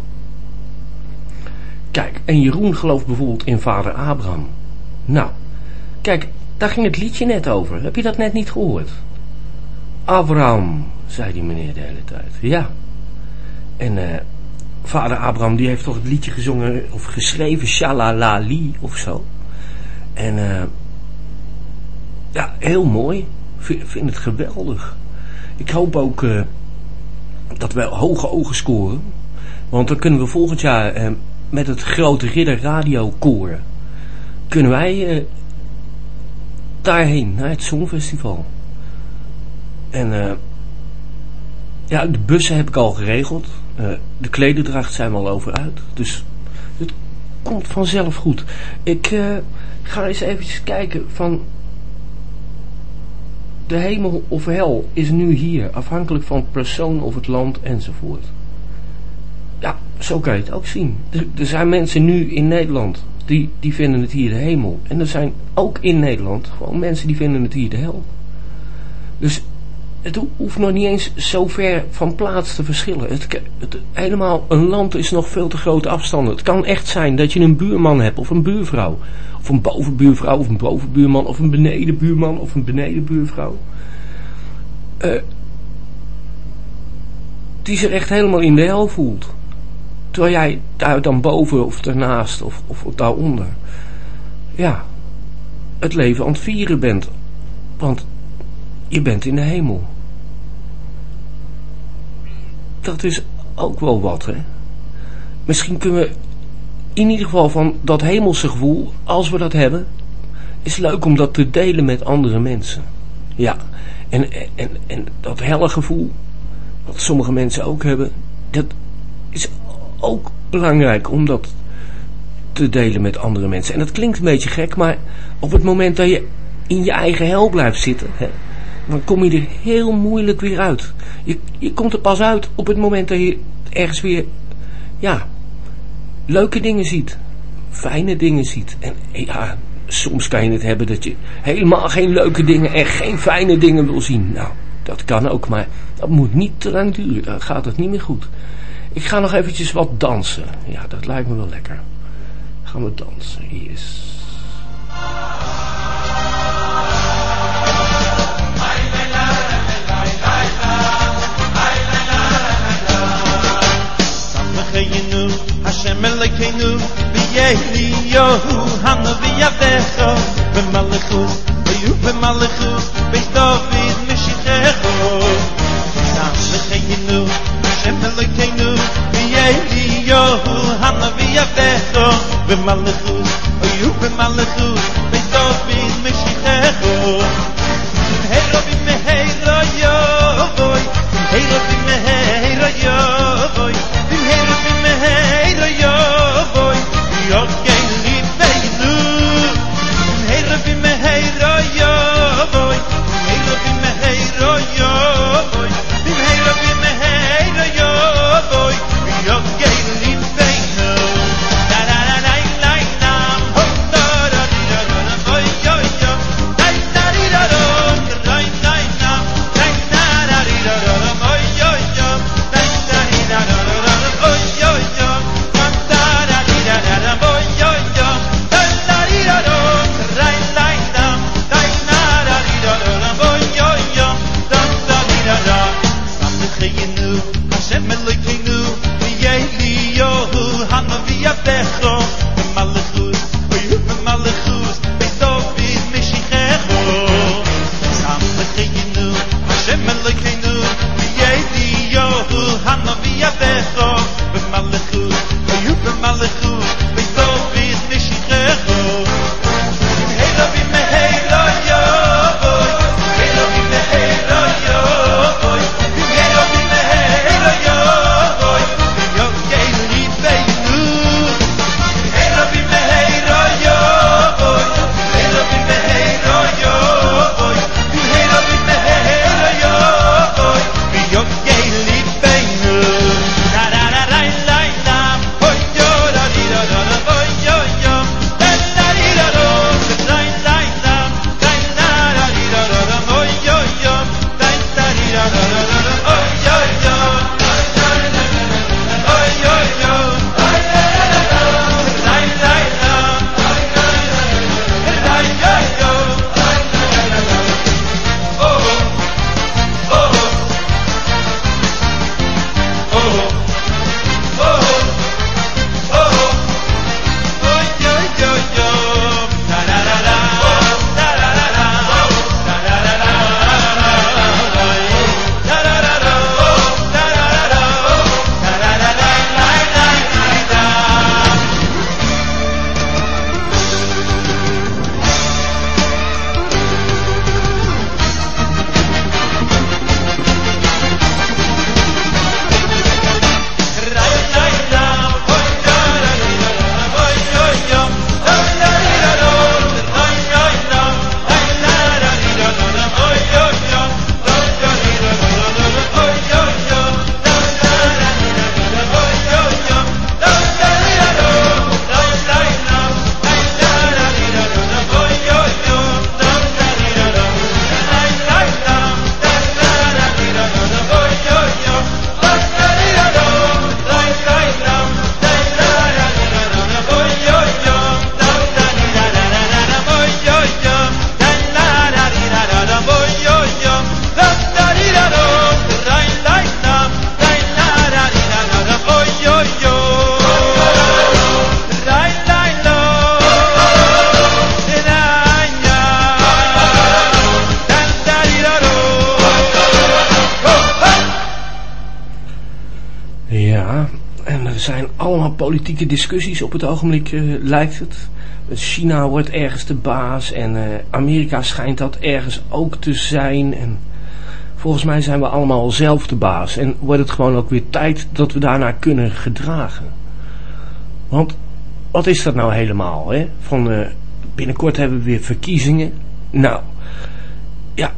Kijk, en Jeroen gelooft bijvoorbeeld in vader Abraham. Nou, kijk, daar ging het liedje net over. Heb je dat net niet gehoord? Abraham, zei die meneer de hele tijd. Ja. En uh, vader Abraham, die heeft toch het liedje gezongen of geschreven, Shalalali of zo. En uh, ja, heel mooi. Ik vind het geweldig. Ik hoop ook uh, dat we hoge ogen scoren. Want dan kunnen we volgend jaar uh, met het Grote Ridder Radio Koor, kunnen wij uh, daarheen, naar het Songfestival. En uh, ja, de bussen heb ik al geregeld. Uh, de klederdracht zijn we al over uit. Dus het komt vanzelf goed. Ik uh, ga eens eventjes kijken van... De hemel of hel is nu hier, afhankelijk van het persoon of het land enzovoort. Ja, zo kan je het ook zien. Er, er zijn mensen nu in Nederland, die, die vinden het hier de hemel. En er zijn ook in Nederland gewoon mensen die vinden het hier de hel. Dus het hoeft nog niet eens zo ver van plaats te verschillen. Het, het, helemaal, een land is nog veel te grote afstanden. Het kan echt zijn dat je een buurman hebt of een buurvrouw. Of een bovenbuurvrouw of een bovenbuurman of een benedenbuurman of een benedenbuurvrouw. Uh, die zich echt helemaal in de hel voelt. Terwijl jij daar dan boven of daarnaast of, of daaronder. Ja, het leven aan het vieren bent. Want je bent in de hemel. Dat is ook wel wat, hè. Misschien kunnen we in ieder geval van dat hemelse gevoel, als we dat hebben, is leuk om dat te delen met andere mensen. Ja, en, en, en dat helle gevoel, wat sommige mensen ook hebben, dat is ook belangrijk om dat te delen met andere mensen. En dat klinkt een beetje gek, maar op het moment dat je in je eigen hel blijft zitten, hè, dan kom je er heel moeilijk weer uit. Je, je komt er pas uit op het moment dat je ergens weer, ja, leuke dingen ziet. Fijne dingen ziet. En ja, soms kan je het hebben dat je helemaal geen leuke dingen en geen fijne dingen wil zien. Nou, dat kan ook, maar dat moet niet te lang duren. Dan gaat het niet meer goed. Ik ga nog eventjes wat dansen. Ja, dat lijkt me wel lekker. Gaan we dansen. Yes. Hashem Elokeinu v'Yehliyahu Hanavi Yavecha v'Malachus v'Yu v'Malachus v'David Meshichecho Samecheinu Hashem Elokeinu v'Yehliyahu Hanavi Yavecha במלכות, אוי במלכות, בטובין משיחךו. היי רבי מהירה יבוי, היי רבי מהירה יבוי, היי רבי מהירה יבוי, יוגי ליבנו. היי רבי מהירה יבוי, היי רבי מהירה יבוי, היי רבי מהירה יבוי, יוגי ליבנו. לה לה לה לה לה לה, הו דה דה דה דה דה, אוי אוי אוי, דה דה דה דה, דה דה דה, דה דה דה דה דה, אוי אוי אוי, דה דה דה דה דה, אוי אוי אוי, דה דה דה דה דה, אוי אוי אוי, דה דה דה דה, דה דה דה, דה דה דה דה, אוי אוי אוי, דה דה דה דה. Samechayinu, Hashem Elokeinu, v'Yeliyahu hanaviyatecho, b'malachus, oyu b'malachus, b'David Meshichecho. Samechayinu, Hashem Elokeinu, v'Yeliyahu hanaviyatecho, b'malachus, oyu b'malachus, b'David Meshichecho. Hey Rabbi Meheira Yavoy, Hey Rabbi Meheira Yavoy, Hey Rabbi Meheira Yavoy, Yogei Libeinu. Hey Rabbi Meheira Yavoy, Hey Rabbi Meheira Yavoy, Hey Rabbi Meheira Yavoy, Yogei Libeinu. La la la la la la, oy yo la di la la la, oy yo yo, la la di la la, la la la, la la la di la la la, oy yo yo, la la di la la la, oy yo yo, oy yo yo, la la la, la yo yo, oh oh oh oh oh oh. Oy yo yo yo, la la la la, la la la la, la la la la, la la la la, la la la la, la la la la, la la Ja, en er zijn allemaal politieke discussies op het ogenblik, uh, lijkt het. China wordt ergens de baas en uh, Amerika schijnt dat ergens ook te zijn. En volgens mij zijn we allemaal zelf de baas. En wordt het gewoon ook weer tijd dat we daarnaar kunnen gedragen. Want wat is dat nou helemaal, hè? Van uh, binnenkort hebben we weer verkiezingen. Nou, ja,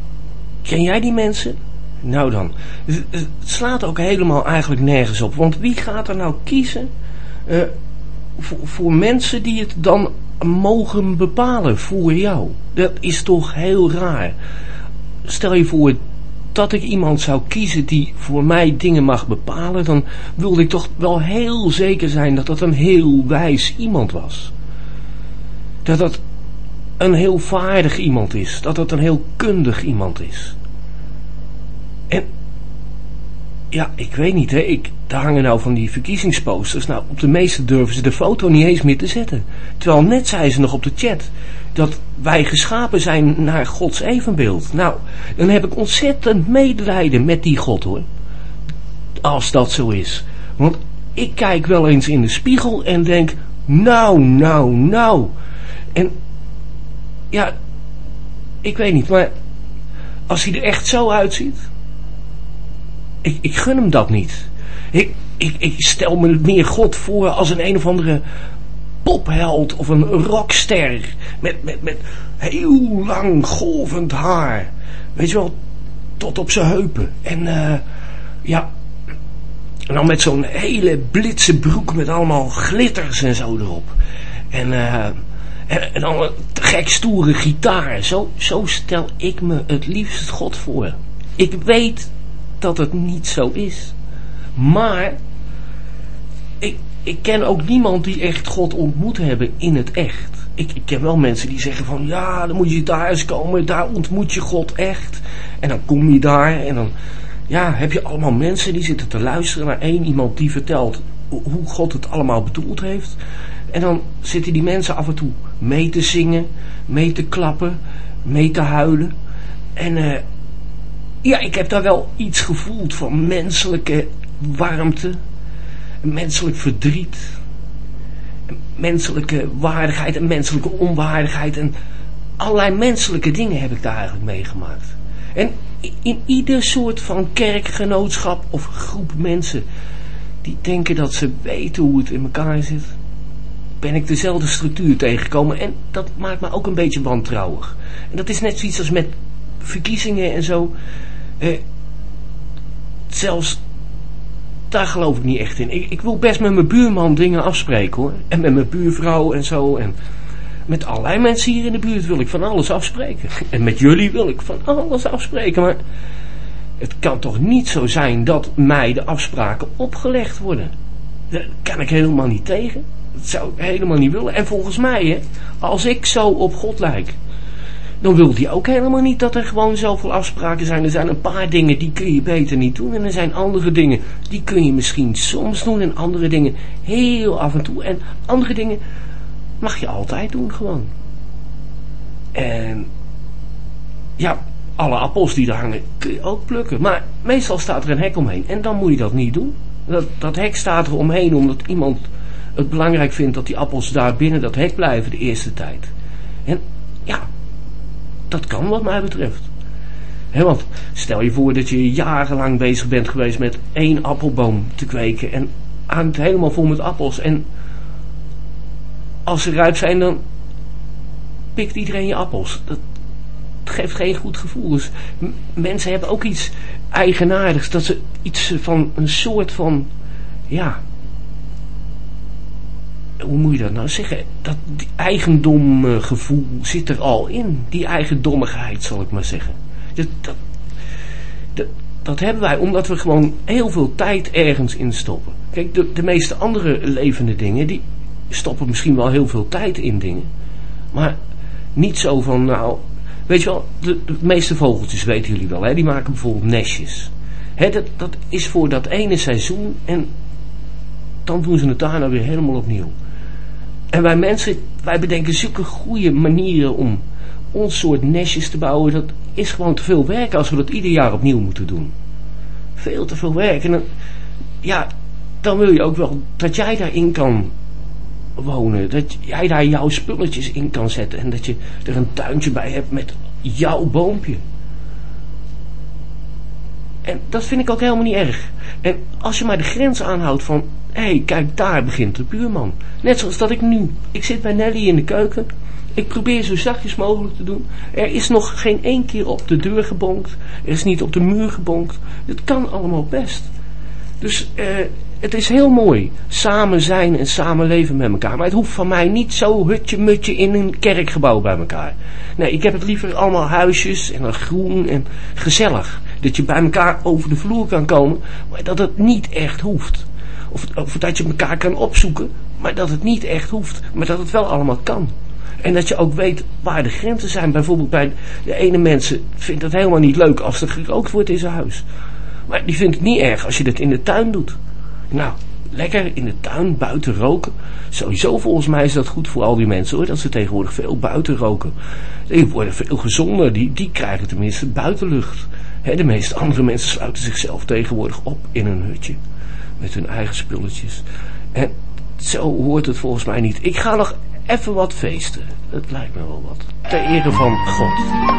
ken jij die mensen? Nou dan, het, het slaat ook helemaal eigenlijk nergens op. Want wie gaat er nou kiezen uh, voor, voor mensen die het dan mogen bepalen voor jou? Dat is toch heel raar. Stel je voor dat ik iemand zou kiezen die voor mij dingen mag bepalen, dan wilde ik toch wel heel zeker zijn dat dat een heel wijs iemand was. Dat dat een heel vaardig iemand is. Dat dat een heel kundig iemand is. En ja, ik weet niet, hè. Ik, daar hangen nou van die verkiezingsposters. Nou, op de meeste durven ze de foto niet eens meer te zetten. Terwijl net zei ze nog op de chat dat wij geschapen zijn naar Gods evenbeeld. Nou, dan heb ik ontzettend medelijden met die God, hoor. Als dat zo is. Want ik kijk wel eens in de spiegel en denk, Nou, nou, nou. En ja, ik weet niet, maar als hij er echt zo uitziet, ik, ik gun hem dat niet. Ik, ik, ik stel me meer God voor als een een of andere popheld of een rockster met, met, met heel lang golvend haar. Weet je wel, tot op zijn heupen. En uh, ja, en dan met zo'n hele blitse broek met allemaal glitters en zo erop. En, uh, en, en dan een gek stoere gitaar. Zo, zo stel ik me het liefst God voor. Ik weet dat het niet zo is. Maar ik, ik ken ook niemand die echt God ontmoet hebben in het echt. Ik, ik ken wel mensen die zeggen van ja, dan moet je daar eens komen, daar ontmoet je God echt. En dan kom je daar en dan ja, heb je allemaal mensen die zitten te luisteren naar één iemand die vertelt hoe God het allemaal bedoeld heeft. En dan zitten die mensen af en toe mee te zingen, mee te klappen, mee te huilen. En uh, ja, ik heb daar wel iets gevoeld van menselijke warmte, menselijk verdriet, menselijke waardigheid en menselijke onwaardigheid en allerlei menselijke dingen heb ik daar eigenlijk meegemaakt. En in ieder soort van kerkgenootschap of groep mensen die denken dat ze weten hoe het in elkaar zit, ben ik dezelfde structuur tegengekomen en dat maakt me ook een beetje wantrouwig. En dat is net zoiets als met verkiezingen en zo. Eh, zelfs daar geloof ik niet echt in. Ik, ik wil best met mijn buurman dingen afspreken hoor. En met mijn buurvrouw en zo. En met allerlei mensen hier in de buurt wil ik van alles afspreken. En met jullie wil ik van alles afspreken. Maar het kan toch niet zo zijn dat mij de afspraken opgelegd worden. Daar kan ik helemaal niet tegen. Dat zou ik helemaal niet willen. En volgens mij, hè, als ik zo op God lijk, dan wil hij ook helemaal niet dat er gewoon zoveel afspraken zijn. Er zijn een paar dingen die kun je beter niet doen. En er zijn andere dingen die kun je misschien soms doen. En andere dingen heel af en toe. En andere dingen mag je altijd doen gewoon. En ja, alle appels die er hangen kun je ook plukken. Maar meestal staat er een hek omheen. En dan moet je dat niet doen. Dat, dat hek staat er omheen omdat iemand het belangrijk vindt dat die appels daar binnen dat hek blijven de eerste tijd. En ja, dat kan wat mij betreft. He, want stel je voor dat je jarenlang bezig bent geweest met één appelboom te kweken. En hangt helemaal vol met appels. En als ze rijp zijn, dan pikt iedereen je appels. Dat geeft geen goed gevoel. Dus m- mensen hebben ook iets eigenaardigs. Dat ze iets van een soort van, ja, hoe moet je dat nou zeggen? Dat die eigendomgevoel zit er al in. Die eigendommigheid, zal ik maar zeggen. Dat, dat, dat, dat hebben wij omdat we gewoon heel veel tijd ergens in stoppen. Kijk, de, de meeste andere levende dingen, die stoppen misschien wel heel veel tijd in dingen. Maar niet zo van, nou, weet je wel, de, de meeste vogeltjes weten jullie wel, hè, die maken bijvoorbeeld nestjes. Hè, dat, dat is voor dat ene seizoen en dan doen ze het daarna weer helemaal opnieuw. En wij mensen, wij bedenken zulke goede manieren om ons soort nestjes te bouwen. Dat is gewoon te veel werk als we dat ieder jaar opnieuw moeten doen. Veel te veel werk. En dan, ja, dan wil je ook wel dat jij daarin kan wonen. Dat jij daar jouw spulletjes in kan zetten. En dat je er een tuintje bij hebt met jouw boompje. En dat vind ik ook helemaal niet erg. En als je maar de grens aanhoudt van, hé, hey, kijk, daar begint de buurman. Net zoals dat ik nu, ik zit bij Nelly in de keuken. Ik probeer zo zachtjes mogelijk te doen. Er is nog geen één keer op de deur gebonkt. Er is niet op de muur gebonkt. Het kan allemaal best. Dus uh, het is heel mooi. Samen zijn en samen leven met elkaar. Maar het hoeft van mij niet zo hutje-mutje in een kerkgebouw bij elkaar. Nee, ik heb het liever allemaal huisjes en dan groen en gezellig. Dat je bij elkaar over de vloer kan komen, maar dat het niet echt hoeft. Of, of dat je elkaar kan opzoeken, maar dat het niet echt hoeft. Maar dat het wel allemaal kan. En dat je ook weet waar de grenzen zijn. Bijvoorbeeld bij de ene mensen vindt het helemaal niet leuk als er gerookt wordt in zijn huis. Maar die vindt het niet erg als je dat in de tuin doet. Nou, lekker in de tuin, buiten roken. Sowieso volgens mij is dat goed voor al die mensen hoor. Dat ze tegenwoordig veel buiten roken. Die worden veel gezonder. Die, die krijgen tenminste buitenlucht. He, de meeste andere mensen sluiten zichzelf tegenwoordig op in een hutje. Met hun eigen spulletjes. En zo hoort het volgens mij niet. Ik ga nog even wat feesten. Dat lijkt me wel wat. Ter ere van God.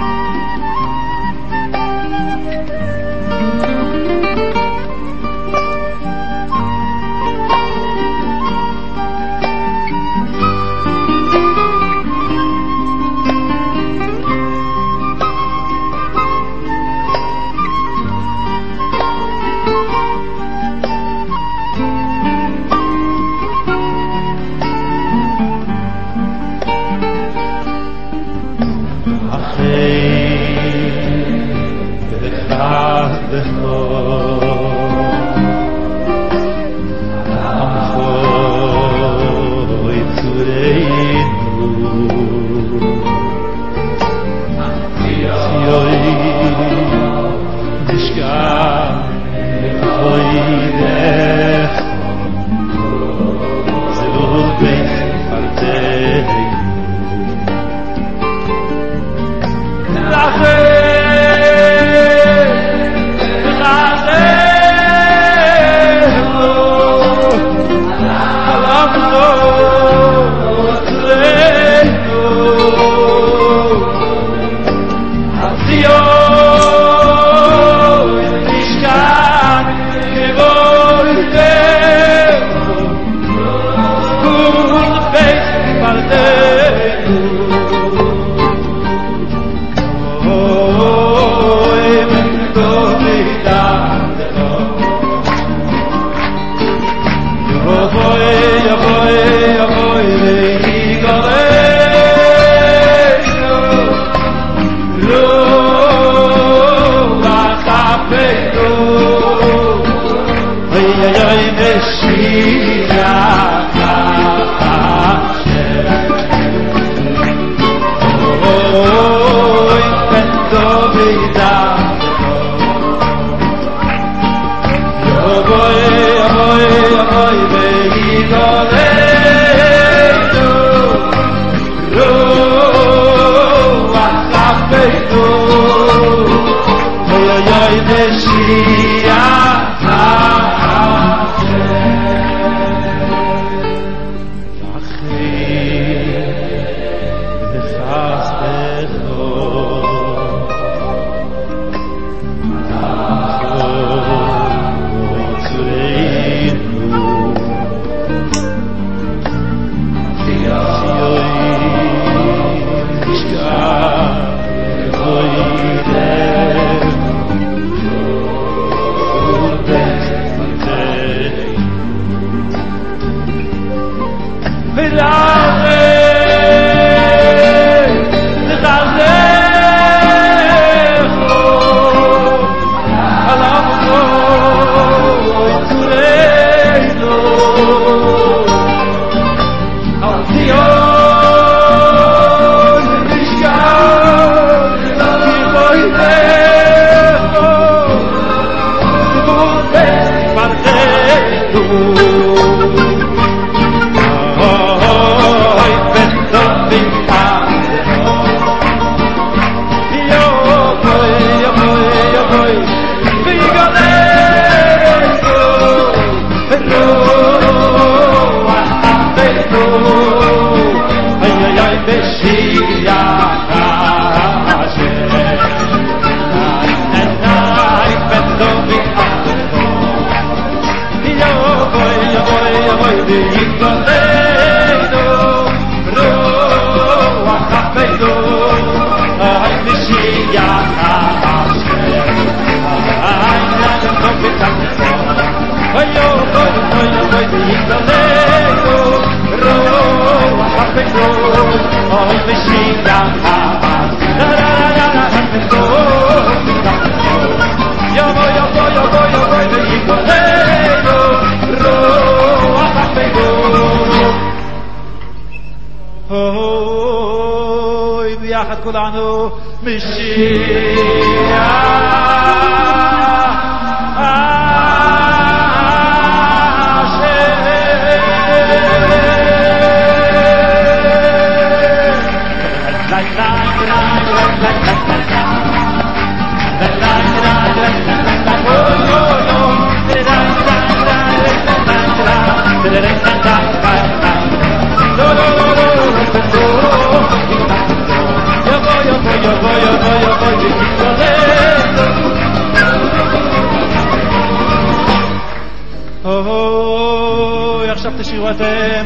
כולנו משיח yo voy, yo voy, yo voy, oh, oh, עכשיו תשירו אתם.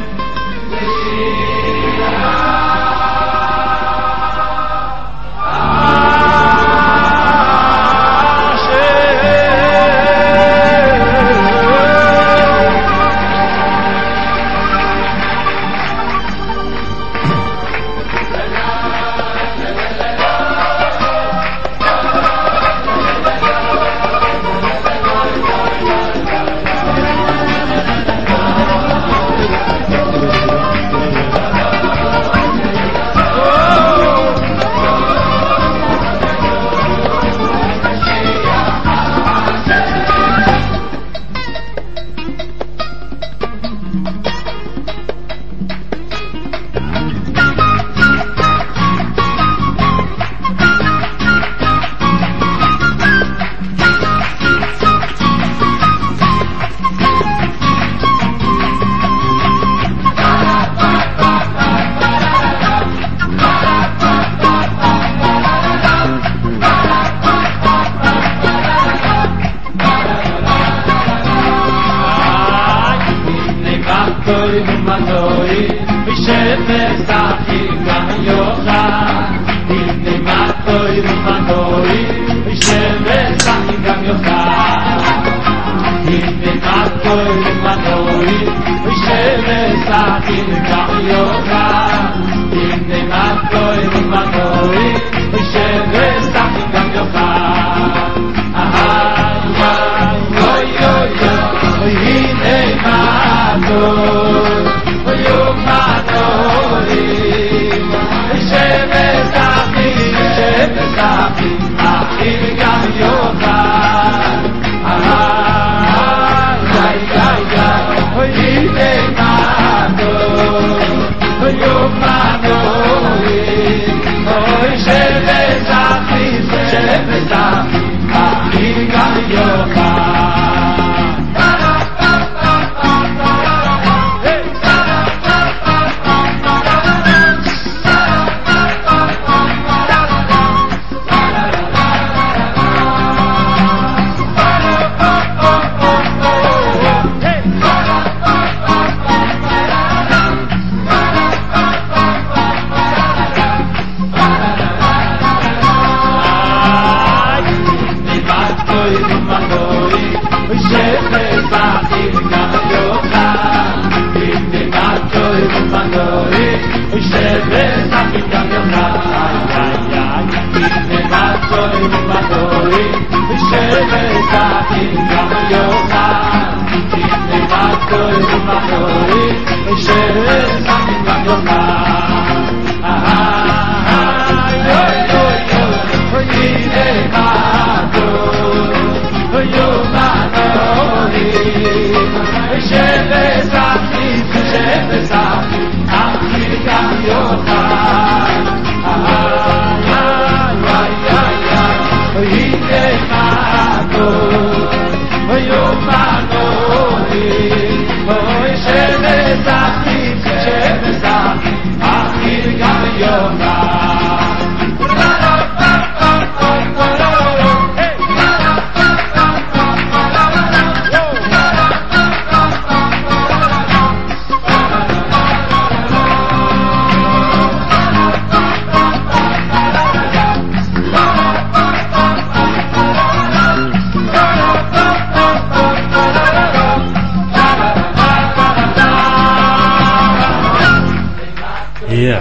Ja.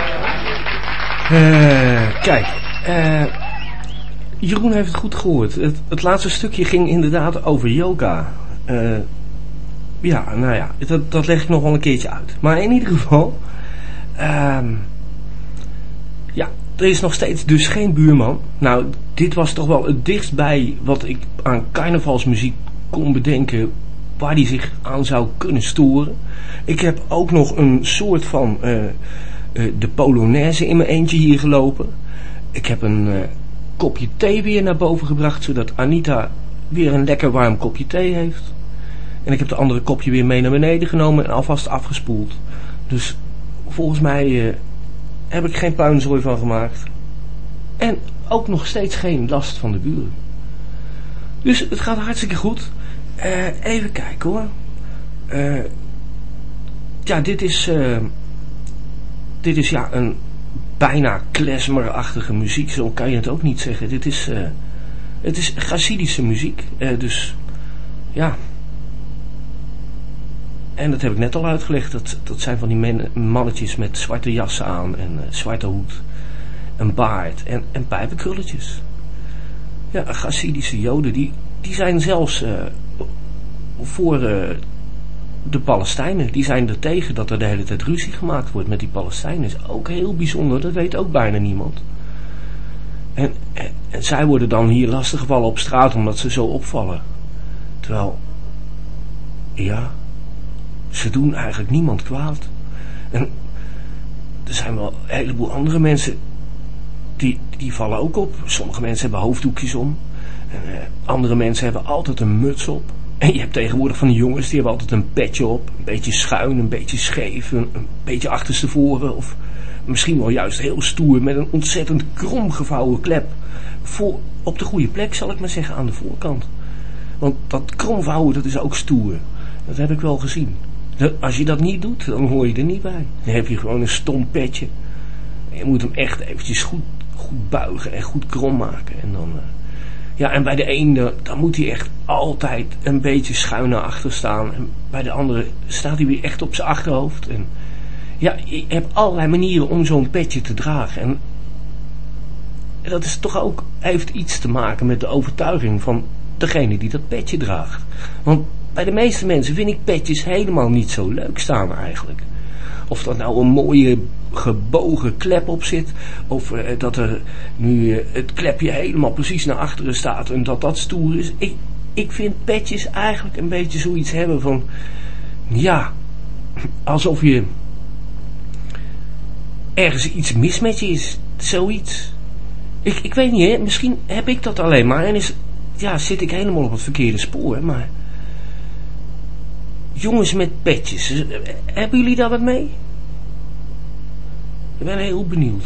Uh, kijk, uh, Jeroen heeft het goed gehoord. Het, het laatste stukje ging inderdaad over yoga. Uh, ja, nou ja, dat, dat leg ik nog wel een keertje uit. Maar in ieder geval, uh, ja, er is nog steeds dus geen buurman. Nou, dit was toch wel het dichtst bij wat ik aan carnavalsmuziek kon bedenken, waar die zich aan zou kunnen storen. Ik heb ook nog een soort van uh, uh, de Polonaise in mijn eentje hier gelopen. Ik heb een uh, kopje thee weer naar boven gebracht, zodat Anita weer een lekker warm kopje thee heeft. En ik heb de andere kopje weer mee naar beneden genomen en alvast afgespoeld. Dus volgens mij uh, heb ik geen puinzooi van gemaakt. En ook nog steeds geen last van de buren. Dus het gaat hartstikke goed. Uh, even kijken hoor. Uh, ja, dit is... Uh, dit is ja een bijna klezmerachtige muziek. Zo kan je het ook niet zeggen. Dit is... Uh, het is Chassidische muziek. Uh, dus... Ja... En dat heb ik net al uitgelegd. Dat, dat zijn van die men, mannetjes met zwarte jassen aan. En uh, zwarte hoed. Een baard. En, en pijpenkrulletjes. Ja, Chassidische joden. Die, die zijn zelfs uh, voor uh, de Palestijnen. Die zijn er tegen dat er de hele tijd ruzie gemaakt wordt met die Palestijnen. Dat is ook heel bijzonder. Dat weet ook bijna niemand. En, en, en zij worden dan hier lastiggevallen op straat. Omdat ze zo opvallen. Terwijl... Ja... Ze doen eigenlijk niemand kwaad. En er zijn wel een heleboel andere mensen die, die vallen ook op. Sommige mensen hebben hoofddoekjes om. En, uh, andere mensen hebben altijd een muts op. En je hebt tegenwoordig van die jongens die hebben altijd een petje op. Een beetje schuin, een beetje scheef, een, een beetje achterstevoren. Of misschien wel juist heel stoer met een ontzettend krom gevouwen klep. Voor, op de goede plek zal ik maar zeggen, aan de voorkant. Want dat kromvouwen, dat is ook stoer. Dat heb ik wel gezien. Als je dat niet doet, dan hoor je er niet bij. Dan heb je gewoon een stom petje. En je moet hem echt eventjes goed, goed buigen en goed krom maken. En dan, uh, ja, en bij de ene, dan moet hij echt altijd een beetje schuin naar achter staan. En bij de andere staat hij weer echt op zijn achterhoofd. En ja, je hebt allerlei manieren om zo'n petje te dragen. En dat is toch ook, heeft iets te maken met de overtuiging van degene die dat petje draagt. Want bij de meeste mensen vind ik petjes helemaal niet zo leuk staan eigenlijk. Of dat nou een mooie gebogen klep op zit. Of uh, dat er nu uh, het klepje helemaal precies naar achteren staat. En dat dat stoer is. Ik, ik vind petjes eigenlijk een beetje zoiets hebben van... Ja, alsof je... ergens iets mis met je is. Zoiets. Ik, ik weet niet, hè. Misschien heb ik dat alleen maar. En is, ja, zit ik helemaal op het verkeerde spoor. Maar... Jongens met petjes, hebben jullie daar wat mee? Ik ben heel benieuwd.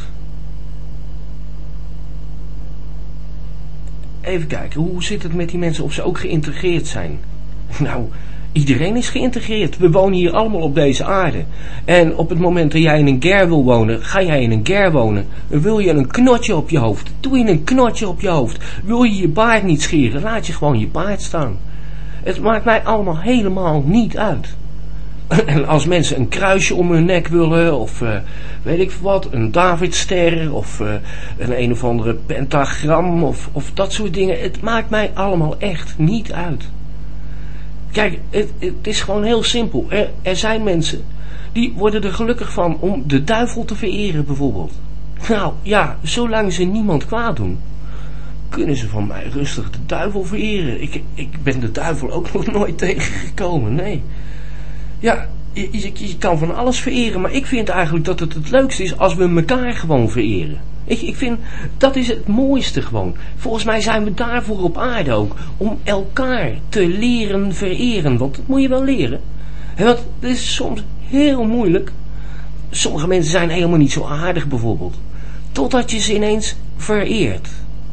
Even kijken, hoe zit het met die mensen of ze ook geïntegreerd zijn? Nou, iedereen is geïntegreerd. We wonen hier allemaal op deze aarde. En op het moment dat jij in een ger wil wonen, ga jij in een ger wonen. Wil je een knotje op je hoofd? Doe je een knotje op je hoofd. Wil je je baard niet scheren? Laat je gewoon je baard staan. Het maakt mij allemaal helemaal niet uit. En als mensen een kruisje om hun nek willen, of uh, weet ik wat, een Davidster, of uh, een een of andere pentagram, of, of dat soort dingen. Het maakt mij allemaal echt niet uit. Kijk, het, het is gewoon heel simpel. Er, er zijn mensen die worden er gelukkig van om de duivel te vereren bijvoorbeeld. Nou ja, zolang ze niemand kwaad doen, kunnen ze van mij rustig de duivel vereren. Ik, ik ben de duivel ook nog nooit tegengekomen, nee. Ja, je, je, je kan van alles vereren, maar ik vind eigenlijk dat het het leukste is als we elkaar gewoon vereren. Ik, ik vind, dat is het mooiste gewoon. Volgens mij zijn we daarvoor op aarde ook, om elkaar te leren vereren, want dat moet je wel leren. En want het is soms heel moeilijk. Sommige mensen zijn helemaal niet zo aardig bijvoorbeeld, totdat je ze ineens vereert.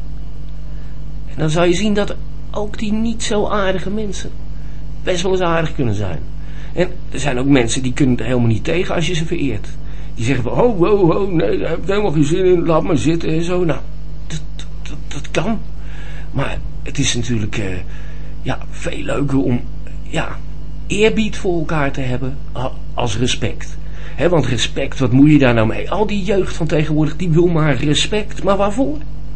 En dan zal je zien dat ook die niet zo aardige mensen best wel eens aardig kunnen zijn. En er zijn ook mensen die kunnen er helemaal niet tegen als je ze vereert. Die zeggen van, oh, oh, oh, nee, daar heb ik helemaal geen zin in, laat maar zitten en zo. Nou, dat, dat, dat kan. Maar het is natuurlijk, uh, ja, veel leuker om, ja, eerbied voor elkaar te hebben als respect. He, want respect, wat moet je daar nou mee? Al die jeugd van tegenwoordig, die wil maar respect. Maar waarvoor?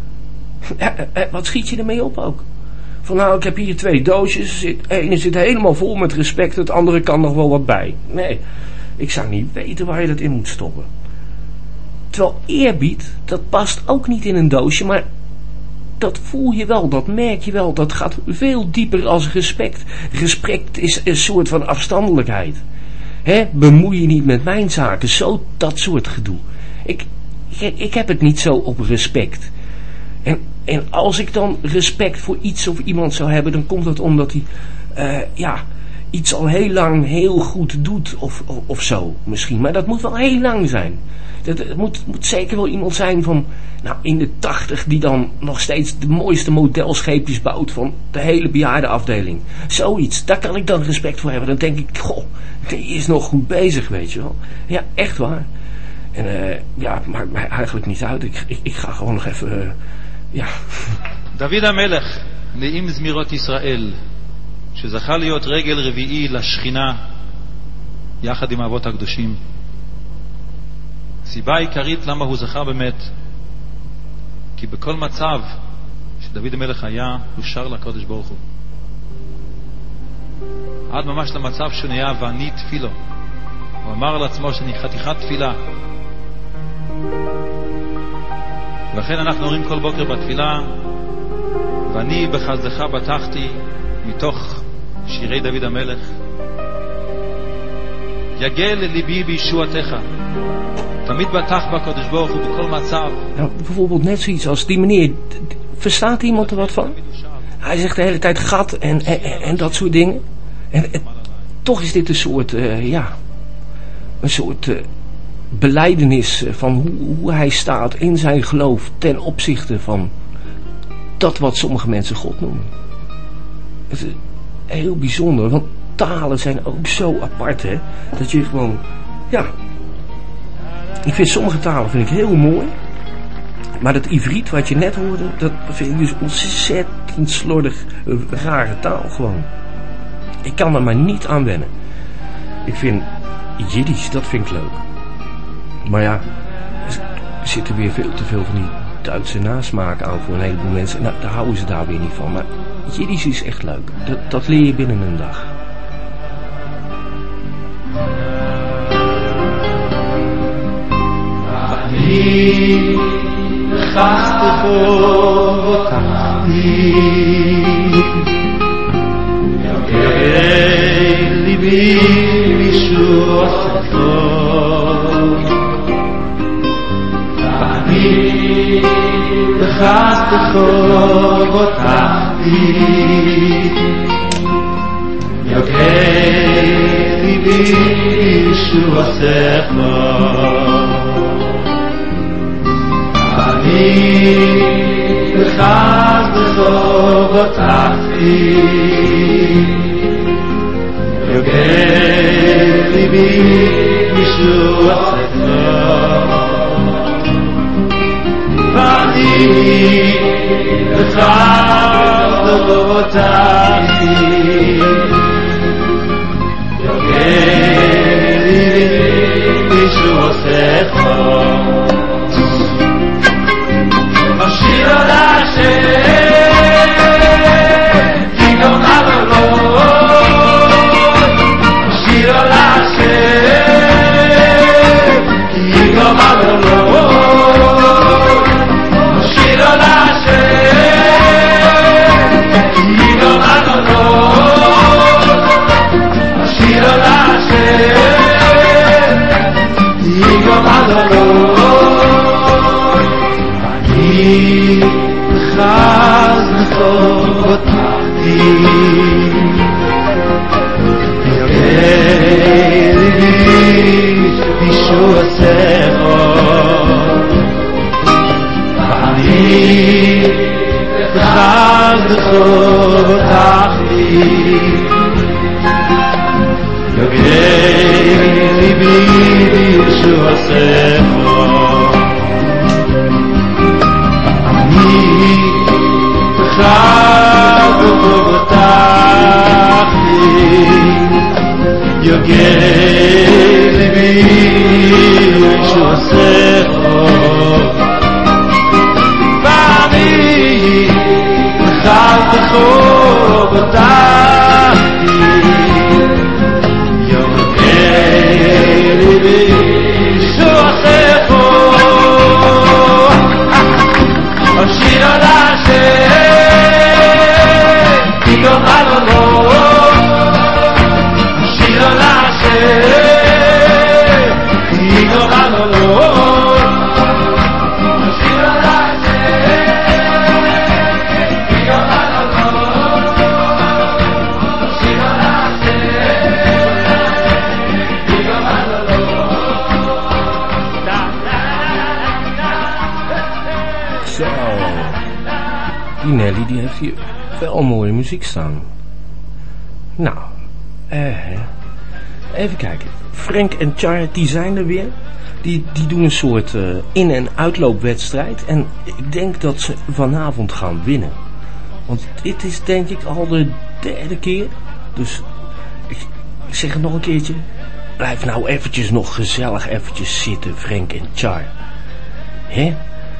Wat schiet je ermee op ook? Van nou, ik heb hier twee doosjes. De ene zit helemaal vol met respect. Het andere kan nog wel wat bij. Nee, ik zou niet weten waar je dat in moet stoppen. Terwijl eerbied, dat past ook niet in een doosje. Maar dat voel je wel, dat merk je wel. Dat gaat veel dieper als respect. Respect is een soort van afstandelijkheid. Hè, bemoei je niet met mijn zaken. Zo dat soort gedoe. Ik, ik, ik heb het niet zo op respect. En, en als ik dan respect voor iets of iemand zou hebben, dan komt dat omdat hij, uh, ja, iets al heel lang heel goed doet of, of, of zo misschien. Maar dat moet wel heel lang zijn. Dat, het moet, moet zeker wel iemand zijn van, nou, in de tachtig die dan nog steeds de mooiste modelscheepjes bouwt van de hele bejaardenafdeling. Zoiets, daar kan ik dan respect voor hebben. Dan denk ik, goh, die is nog goed bezig, weet je wel. Ja, echt waar. En uh, ja, maakt mij eigenlijk niet uit. Ik, ik, ik ga gewoon nog even, uh, ja. דוד המלך, נעים זמירות ישראל, שזכה להיות רגל רביעי לשכינה, יחד עם האבות הקדושים. הסיבה העיקרית למה הוא זכה באמת, כי בכל מצב שדוד המלך היה, הוא שר לקודש ברוך הוא. עד ממש למצב שהוא נהיה ואני תפילו. הוא אמר על עצמו שאני חתיכת תפילה. ולכן אנחנו אומרים כל בוקר בתפילה, ואני בחסדך בטחתי, מתוך שירי דוד המלך, יגל לליבי בישועתך. תמיד בטח בקודש ברוך הוא בכל מצב. Nou, bijvoorbeeld net zoiets als die meneer, verstaat iemand er wat van? Hij zegt de hele tijd gat en, en, en dat soort dingen. En, en toch is dit een soort, uh, ja, een soort uh, belijdenis van hoe, hoe hij staat in zijn geloof ten opzichte van dat wat sommige mensen God noemen. Het is heel bijzonder, want talen zijn ook zo apart, hè, dat je gewoon, ja, ik vind sommige talen vind ik heel mooi, maar dat Ivriet wat je net hoorde, dat vind ik dus ontzettend slordig, rare taal gewoon. Ik kan er maar niet aan wennen. Ik vind Jiddisch, dat vind ik leuk. Maar ja, er zitten weer veel te veel van die Duitse nasmaak aan voor een heleboel mensen. Nou, daar houden ze daar weer niet van. Maar Jiddisch is echt leuk. Dat, dat leer je binnen een dag. אני חסת חובותי יוגע ליבי בישועתך אני חסת חובותי יוגע ליבי בישועתך אני בחס בחובותיי יוגע ליבי בישועתך ואני בחס בחובותיי יוגע ליבי בישועתך השיר על השם כי גם עללות השיר על השם כי גם עללות השיר על השם כי גם עללות השיר על השם כי גם עללות חז בחובותי יוגע ליבי בישועתך אני חז בחובותי יוגע ליבי בישועתך חז בחובותיך יוגע ליבי בישועתך ואני חז בחובותיך יוגע ליבי בישועתך השיר על השם כי גם עללות השיר על השם Zo. Die Nelly die heeft hier wel mooie muziek staan. Nou, eh, even kijken. Frank en Char, die zijn er weer. Die, die doen een soort uh, in- en uitloopwedstrijd. En ik denk dat ze vanavond gaan winnen. Want dit is denk ik al de derde keer. Dus ik, ik zeg het nog een keertje. Blijf nou eventjes nog gezellig eventjes zitten, Frank en Char. Hè?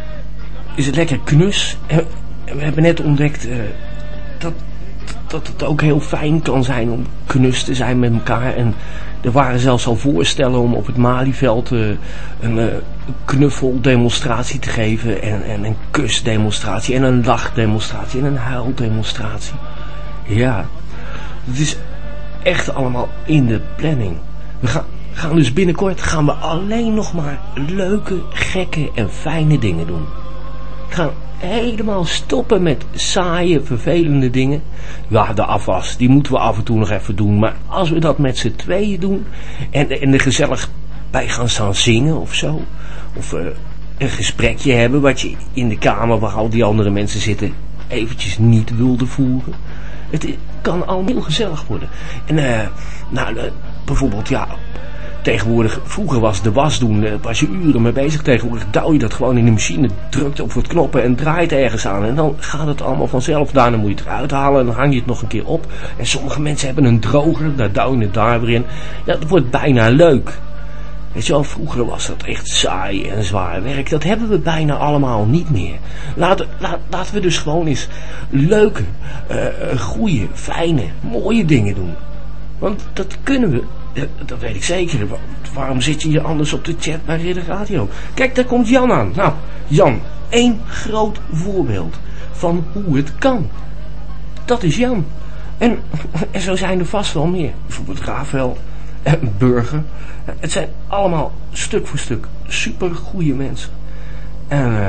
Is het lekker knus? En we hebben net ontdekt uh, dat, dat het ook heel fijn kan zijn om knus te zijn met elkaar. En er waren zelfs al voorstellen om op het Malieveld uh, een uh, knuffeldemonstratie te geven. En, en een kusdemonstratie en een lachdemonstratie en een huildemonstratie. Ja, het is echt allemaal in de planning. We gaan, gaan dus binnenkort gaan we alleen nog maar leuke, gekke en fijne dingen doen. We gaan helemaal stoppen met saaie, vervelende dingen. Ja, de afwas, die moeten we af en toe nog even doen. Maar als we dat met z'n tweeën doen en, en er gezellig bij gaan staan zingen of zo. Of uh, een gesprekje hebben wat je in de kamer waar al die andere mensen zitten eventjes niet wilde voeren. Het kan al heel gezellig worden. En uh, nou, uh, bijvoorbeeld, ja, tegenwoordig, vroeger was de was doen, uh, was je uren mee bezig. Tegenwoordig douw je dat gewoon in de machine, drukt op wat knoppen en draait ergens aan. En dan gaat het allemaal vanzelf. Daarna moet je het eruit halen en dan hang je het nog een keer op. En sommige mensen hebben een droger, daar douw je het daar weer in. Ja, dat wordt bijna leuk. Weet je wel, vroeger was dat echt saai en zwaar werk. Dat hebben we bijna allemaal niet meer. Laten, laat, laten we dus gewoon eens leuke, uh, goede, fijne, mooie dingen doen. Want dat kunnen we. Dat, dat weet ik zeker. Waarom zit je hier anders op de chat bij Ridder Radio? Kijk, daar komt Jan aan. Nou, Jan, één groot voorbeeld van hoe het kan. Dat is Jan. En, en zo zijn er vast wel meer. Bijvoorbeeld Rafael en Burger. Het zijn allemaal stuk voor stuk super goede mensen. En uh,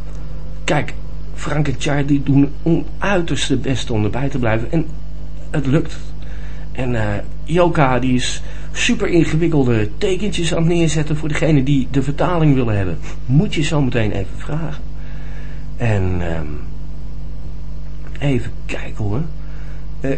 kijk, Frank en Char die doen hun uiterste best om erbij te blijven. En het lukt. En uh, Joka die is super ingewikkelde tekentjes aan het neerzetten voor degene die de vertaling willen hebben. Moet je zo meteen even vragen. En uh, even kijken hoor. Uh,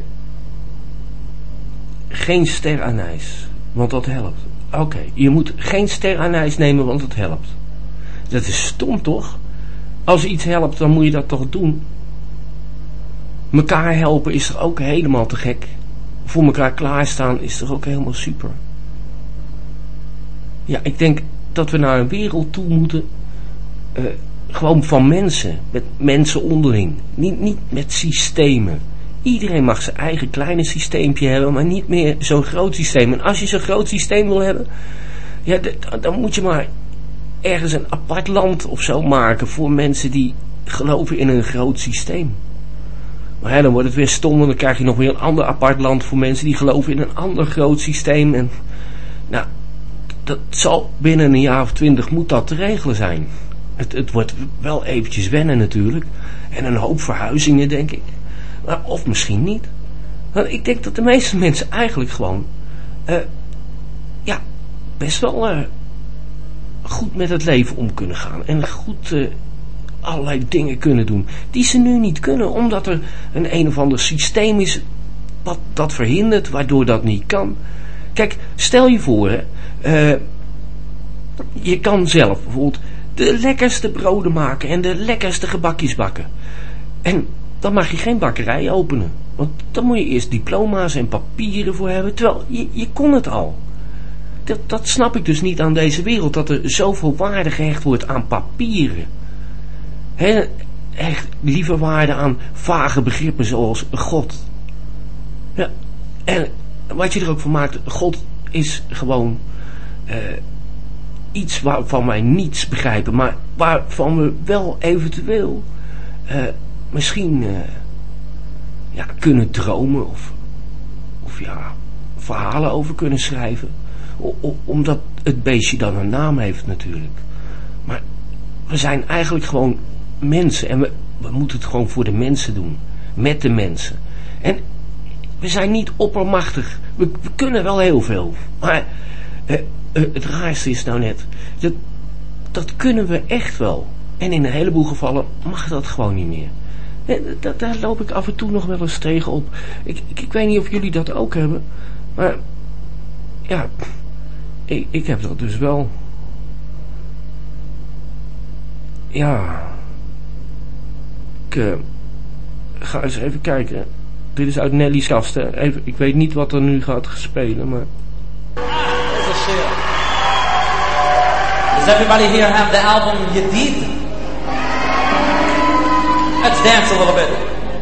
geen ster-anijs, want dat helpt. Oké, okay, je moet geen ster-anijs nemen, want het helpt. Dat is stom toch? Als iets helpt, dan moet je dat toch doen. Mekaar helpen is er ook helemaal te gek. Voor elkaar klaarstaan is er ook helemaal super. Ja, ik denk dat we naar een wereld toe moeten. Uh, gewoon van mensen. Met mensen onderling. Niet, niet met systemen. Iedereen mag zijn eigen kleine systeempje hebben, maar niet meer zo'n groot systeem. En als je zo'n groot systeem wil hebben, ja, d- dan moet je maar ergens een apart land of zo maken voor mensen die geloven in een groot systeem. Maar ja, dan wordt het weer stom, en dan krijg je nog weer een ander apart land voor mensen die geloven in een ander groot systeem. En nou, dat zal binnen een jaar of twintig moet dat te regelen zijn. Het, het wordt wel eventjes wennen natuurlijk. En een hoop verhuizingen, denk ik. Maar of misschien niet. Want ik denk dat de meeste mensen eigenlijk gewoon uh, ja, best wel uh, goed met het leven om kunnen gaan. En goed uh, allerlei dingen kunnen doen. Die ze nu niet kunnen. Omdat er een een of ander systeem is wat dat verhindert. Waardoor dat niet kan. Kijk, stel je voor. Hè, uh, je kan zelf bijvoorbeeld de lekkerste broden maken. En de lekkerste gebakjes bakken. En dan mag je geen bakkerij openen. Want dan moet je eerst diploma's en papieren voor hebben. Terwijl, je, je kon het al. Dat, dat snap ik dus niet aan deze wereld. Dat er zoveel waarde gehecht wordt aan papieren. He, echt liever waarde aan vage begrippen zoals God. Ja, en wat je er ook van maakt. God is gewoon uh, iets waarvan wij niets begrijpen. Maar waarvan we wel eventueel Uh, misschien uh, ja, kunnen dromen of, of ja, verhalen over kunnen schrijven. O, o, omdat het beestje dan een naam heeft natuurlijk. Maar we zijn eigenlijk gewoon mensen. En we, we moeten het gewoon voor de mensen doen. Met de mensen. En we zijn niet oppermachtig. We, we kunnen wel heel veel. Maar uh, uh, het raarste is nou net. Dat, dat kunnen we echt wel. En in een heleboel gevallen mag dat gewoon niet meer. En da- daar loop ik af en toe nog wel eens tegen op. Ik, ik, ik weet niet of jullie dat ook hebben. Maar ja, ik, ik heb dat dus wel. Ja. Ik uh, ga eens even kijken. Dit is uit Nelly's kast. Hè. Even, ik weet niet wat er nu gaat spelen, maar... Does everybody here have the album Yedid? Let's dance a little bit.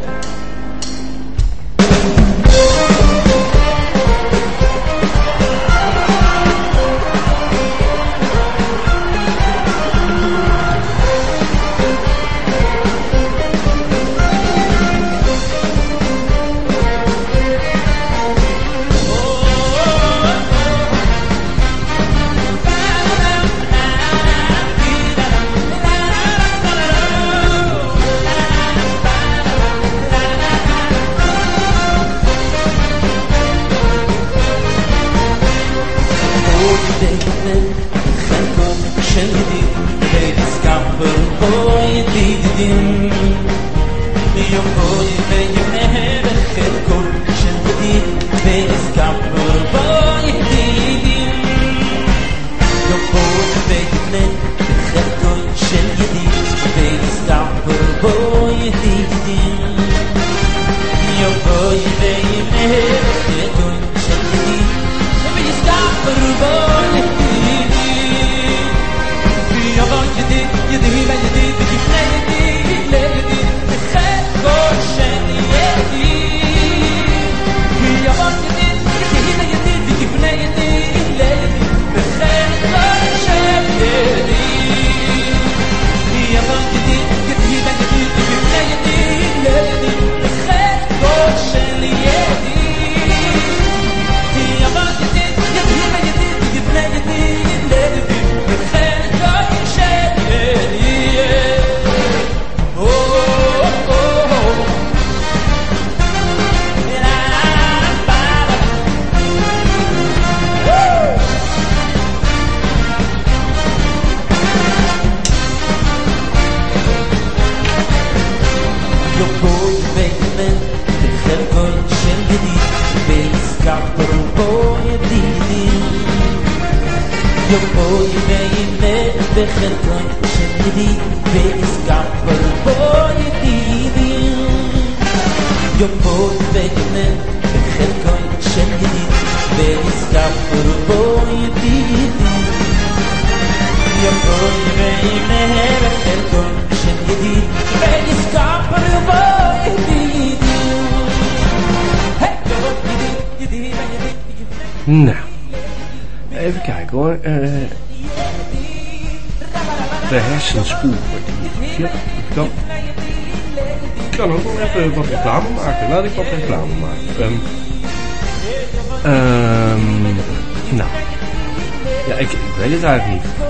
Nou, even kijken hoor. Uh, de hersenspoel. Ja, ik kan, ik kan ook wel even wat reclame maken. Laat ik wat reclame maken. Um, um, nou, ja, ik, ik weet het eigenlijk niet.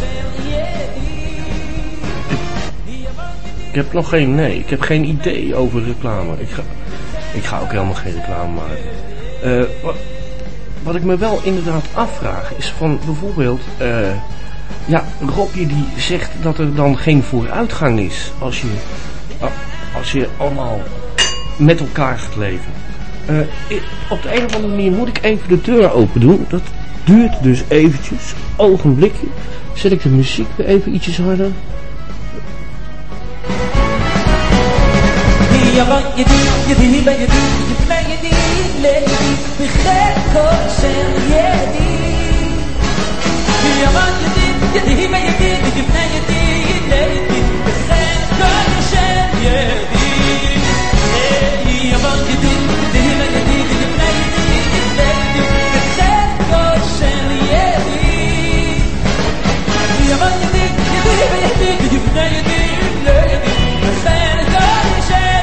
Ik, ik heb nog geen, nee, ik heb geen idee over reclame. Ik ga, ik ga ook helemaal geen reclame maken. Uh, wat, wat ik me wel inderdaad afvraag is van bijvoorbeeld, uh, ja, Robje die zegt dat er dan geen vooruitgang is als je, als je allemaal met elkaar gaat leven. Uh, ik, op de een of andere manier moet ik even de deur open doen. Dat duurt dus eventjes, ogenblikje. Zet ik de muziek weer even ietsjes harder. يا بني يدي يدي يدي يدي يدي ليدي بخير كل شيء يدي يا بني يدي يدي يدي يدي ليدي بخير كل شيء يدي يا بني يدي يدي يدي يدي ليدي بخير كل شيء يدي يا بني يدي يدي يدي يدي ليدي بخير كل شيء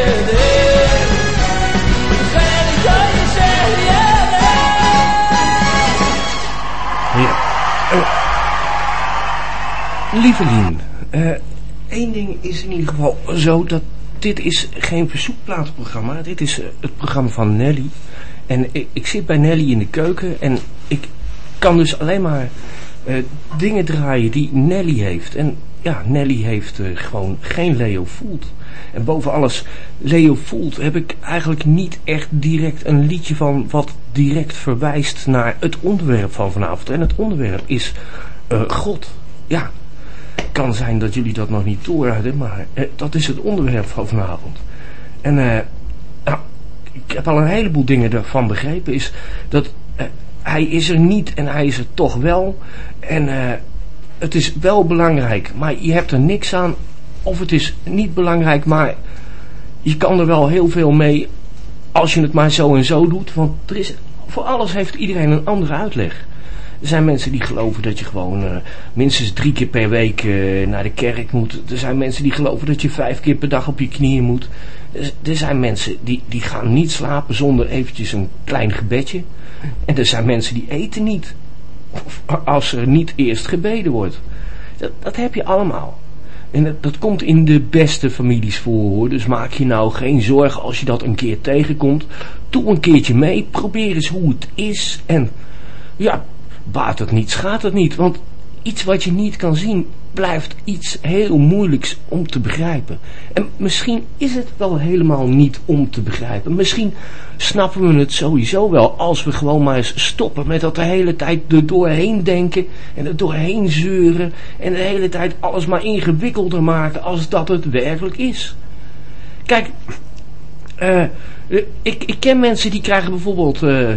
Ja. Uh, Lievelien, uh, één ding is in ieder geval zo dat dit is geen verzoekplatenprogramma. Dit is uh, het programma van Nelly. En ik, ik zit bij Nelly in de keuken en ik kan dus alleen maar uh, dingen draaien die Nelly heeft. En ja, Nelly heeft uh, gewoon geen Leo voelt. En boven alles, Leo voelt, heb ik eigenlijk niet echt direct een liedje van wat direct verwijst naar het onderwerp van vanavond. En het onderwerp is uh, God. Ja, kan zijn dat jullie dat nog niet door hadden, maar uh, dat is het onderwerp van vanavond. En uh, nou, ik heb al een heleboel dingen ervan begrepen, is dat uh, hij is er niet en hij is er toch wel. En uh, het is wel belangrijk, maar je hebt er niks aan. Of het is niet belangrijk, maar je kan er wel heel veel mee als je het maar zo en zo doet. Want er is, voor alles heeft iedereen een andere uitleg. Er zijn mensen die geloven dat je gewoon uh, minstens drie keer per week uh, naar de kerk moet. Er zijn mensen die geloven dat je vijf keer per dag op je knieën moet. Er, er zijn mensen die, die gaan niet slapen zonder eventjes een klein gebedje. En er zijn mensen die eten niet. Of als er niet eerst gebeden wordt. Dat, dat heb je allemaal. En dat, dat komt in de beste families voor, hoor. Dus maak je nou geen zorgen als je dat een keer tegenkomt. Doe een keertje mee. Probeer eens hoe het is. En ja, baat het niet, schaadt het niet. Want iets wat je niet kan zien, blijft iets heel moeilijks om te begrijpen. En misschien is het wel helemaal niet om te begrijpen. Misschien snappen we het sowieso wel als we gewoon maar eens stoppen met dat de hele tijd er doorheen denken en er doorheen zeuren en de hele tijd alles maar ingewikkelder maken als dat het werkelijk is. Kijk, uh, ik, ik ken mensen die krijgen bijvoorbeeld Uh,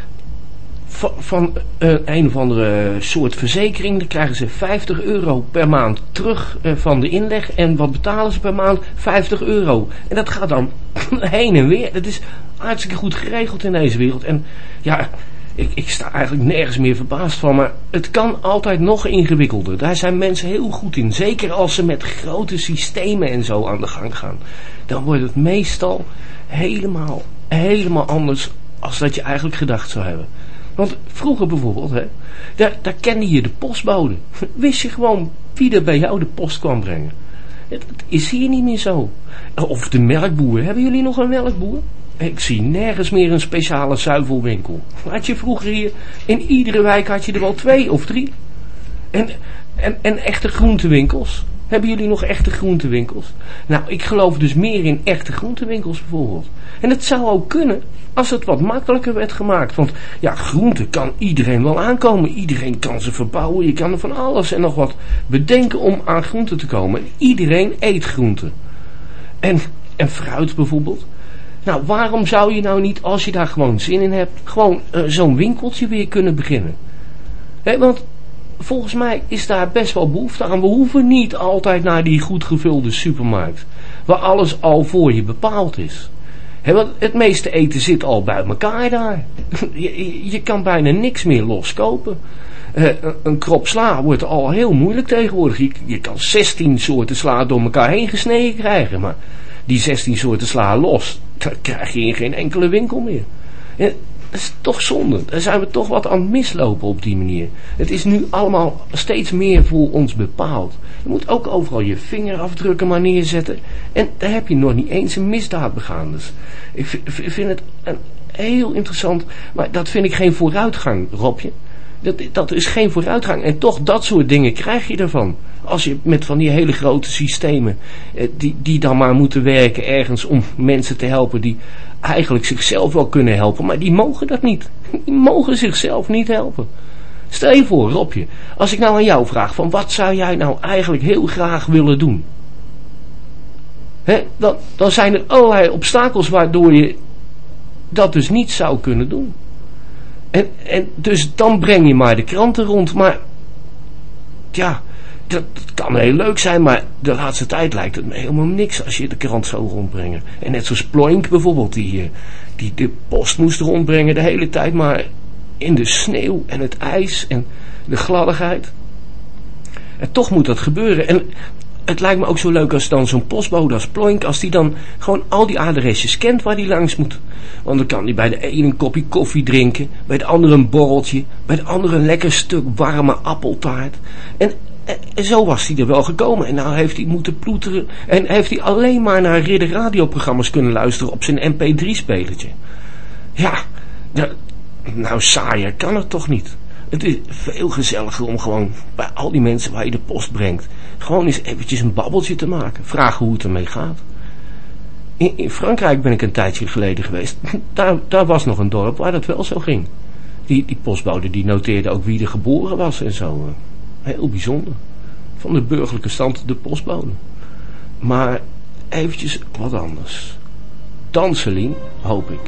van, van uh, een of andere soort verzekering, dan krijgen ze vijftig euro per maand terug uh, van de inleg. En wat betalen ze per maand? vijftig euro. En dat gaat dan heen en weer. Dat is hartstikke goed geregeld in deze wereld. En ja, ik, ik sta eigenlijk nergens meer verbaasd van. Maar het kan altijd nog ingewikkelder. Daar zijn mensen heel goed in. Zeker als ze met grote systemen en zo aan de gang gaan. Dan wordt het meestal helemaal, helemaal anders als dat je eigenlijk gedacht zou hebben. Want vroeger bijvoorbeeld, hè, daar, daar kende je de postbode. Wist je gewoon wie er bij jou de post kwam brengen. Het, het is hier niet meer zo. Of de melkboer. Hebben jullie nog een melkboer? Ik zie nergens meer een speciale zuivelwinkel. Had je vroeger hier, in iedere wijk had je er wel twee of drie. En, en, en echte groentewinkels. Hebben jullie nog echte groentewinkels? Nou, ik geloof dus meer in echte groentewinkels bijvoorbeeld. En het zou ook kunnen als het wat makkelijker werd gemaakt. Want ja, groente kan iedereen wel aankomen. Iedereen kan ze verbouwen. Je kan er van alles en nog wat bedenken om aan groente te komen. Iedereen eet groente. En, en fruit bijvoorbeeld. Nou, waarom zou je nou niet, als je daar gewoon zin in hebt, gewoon uh, zo'n winkeltje weer kunnen beginnen? He, want volgens mij is daar best wel behoefte aan. We hoeven niet altijd naar die goed gevulde supermarkt, waar alles al voor je bepaald is. He, want het meeste eten zit al bij elkaar daar. Je, je kan bijna niks meer loskopen. Uh, een krop sla wordt al heel moeilijk tegenwoordig. Je, je kan zestien soorten sla door elkaar heen gesneden krijgen, maar die zestien soorten sla los, dat krijg je in geen enkele winkel meer. Ja, dat is toch zonde. Daar zijn we toch wat aan het mislopen op die manier. Het is nu allemaal steeds meer voor ons bepaald. Je moet ook overal je vingerafdrukken maar neerzetten. En daar heb je nog niet eens een misdaad begaan. Dus ik vind het een heel interessant, maar dat vind ik geen vooruitgang, Robje. Dat, dat is geen vooruitgang. En toch, dat soort dingen krijg je ervan. Als je met van die hele grote systemen, eh, die, die dan maar moeten werken ergens om mensen te helpen die eigenlijk zichzelf wel kunnen helpen, maar die mogen dat niet. Die mogen zichzelf niet helpen. Stel je voor, Robje, als ik nou aan jou vraag, van wat zou jij nou eigenlijk heel graag willen doen? He, dan, dan zijn er allerlei obstakels waardoor je dat dus niet zou kunnen doen. En, en dus dan breng je maar de kranten rond, maar ja, dat, dat kan heel leuk zijn, maar de laatste tijd lijkt het me helemaal niks als je de krant zou rondbrengen. En net zoals Ploink bijvoorbeeld, die, die de post moest rondbrengen de hele tijd, maar in de sneeuw en het ijs en de gladdigheid. En toch moet dat gebeuren. En het lijkt me ook zo leuk als dan zo'n postbode als Ploink, als die dan gewoon al die adresjes kent waar die langs moet. Want dan kan hij bij de ene een kopje koffie drinken, bij de andere een borreltje, bij de andere een lekker stuk warme appeltaart. En, en zo was hij er wel gekomen. En nou heeft hij moeten ploeteren en heeft hij alleen maar naar ridder radioprogramma's kunnen luisteren op zijn M P drie spelertje. Ja, nou, nou saaier kan het toch niet. Het is veel gezelliger om gewoon bij al die mensen waar je de post brengt, Gewoon eens eventjes een babbeltje te maken. Vragen hoe het ermee gaat. In, in Frankrijk ben ik een tijdje geleden geweest. Daar, daar was nog een dorp waar dat wel zo ging. Die, die postbode die noteerde ook wie er geboren was en zo. Heel bijzonder. Van de burgerlijke stand de postbode. Maar eventjes wat anders. Danselien, hoop ik.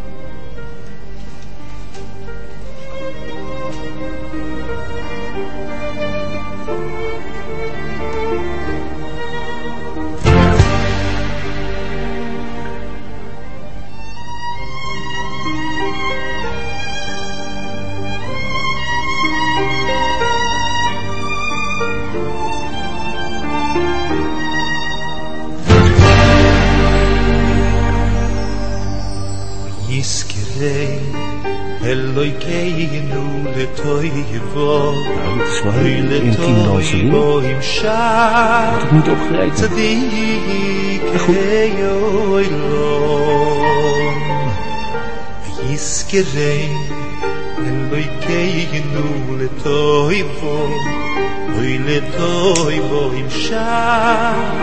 Elokeinu letoivo, Nou, het is wel heel intiem dansen. Had ik niet opgerekend. Goed. Elokeinu letoivo, letoivo im shah,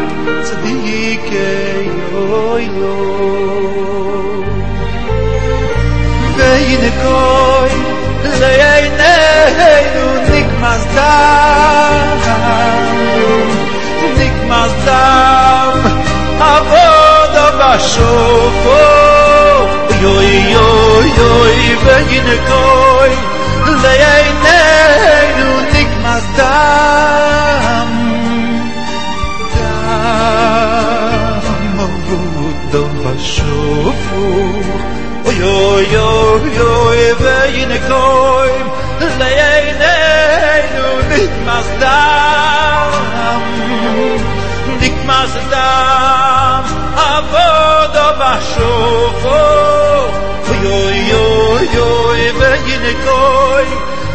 tzadikeinu. Vein koi leinu nikmas dam nikmas dam avoda bashofo yoy yoy yoy vein koi leinu nikmas dam dam avoda bashofo yo yo yo vein koim leinu nikmas dam nikmas dam avoda bashofo yo yo yo vein koim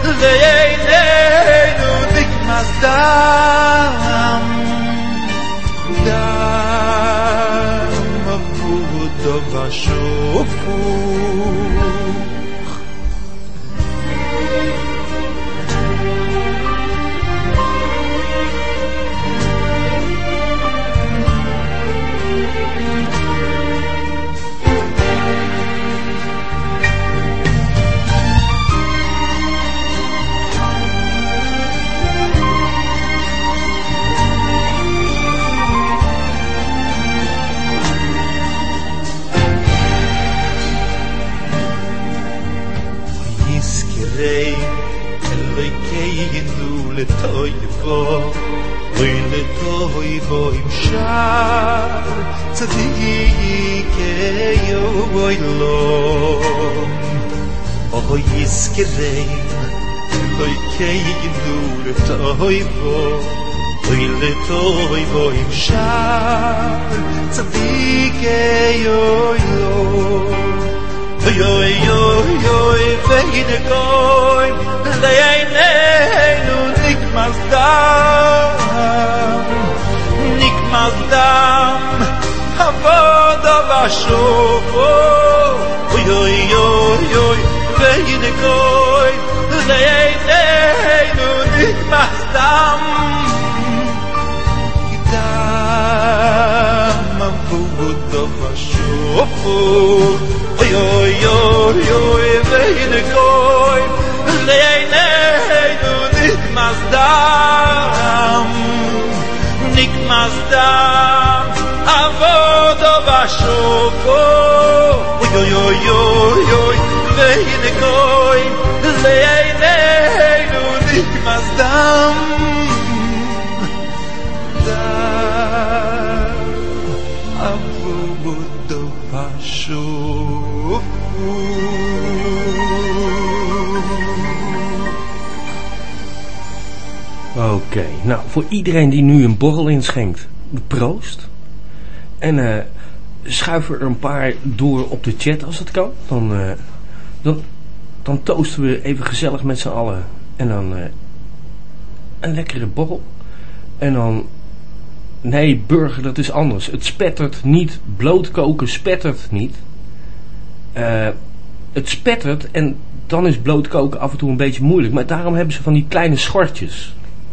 leinu nikmas dam dam avoda bashofo. Letoivo, letoivo im shar, tzadikeinu oilom. Oh yiskereim, Elokeinu letoivo, letoivo im shar, tzadikeinu oilom. Yo yo yo vein koim leinu nikmas dam nikmas dam avoda bashofo yo yo yo vein koim leinu nikmas dam dam avoda bashofo yo yo yo vein koim leinu nikmas dam nikmas dam avoda bashofo yo yo yo yo vein koim leinu nikmas dam dam avoda bashofo. Oké, okay, nou voor iedereen die nu een borrel inschenkt, proost. En uh, schuif er een paar door op de chat als het kan. Dan, uh, dan, dan toosten we even gezellig met z'n allen. En dan uh, een lekkere borrel. En dan, nee burger, dat is anders. Het spettert niet, blootkoken spettert niet. Uh, het spettert en dan is blootkoken af en toe een beetje moeilijk. Maar daarom hebben ze van die kleine schortjes.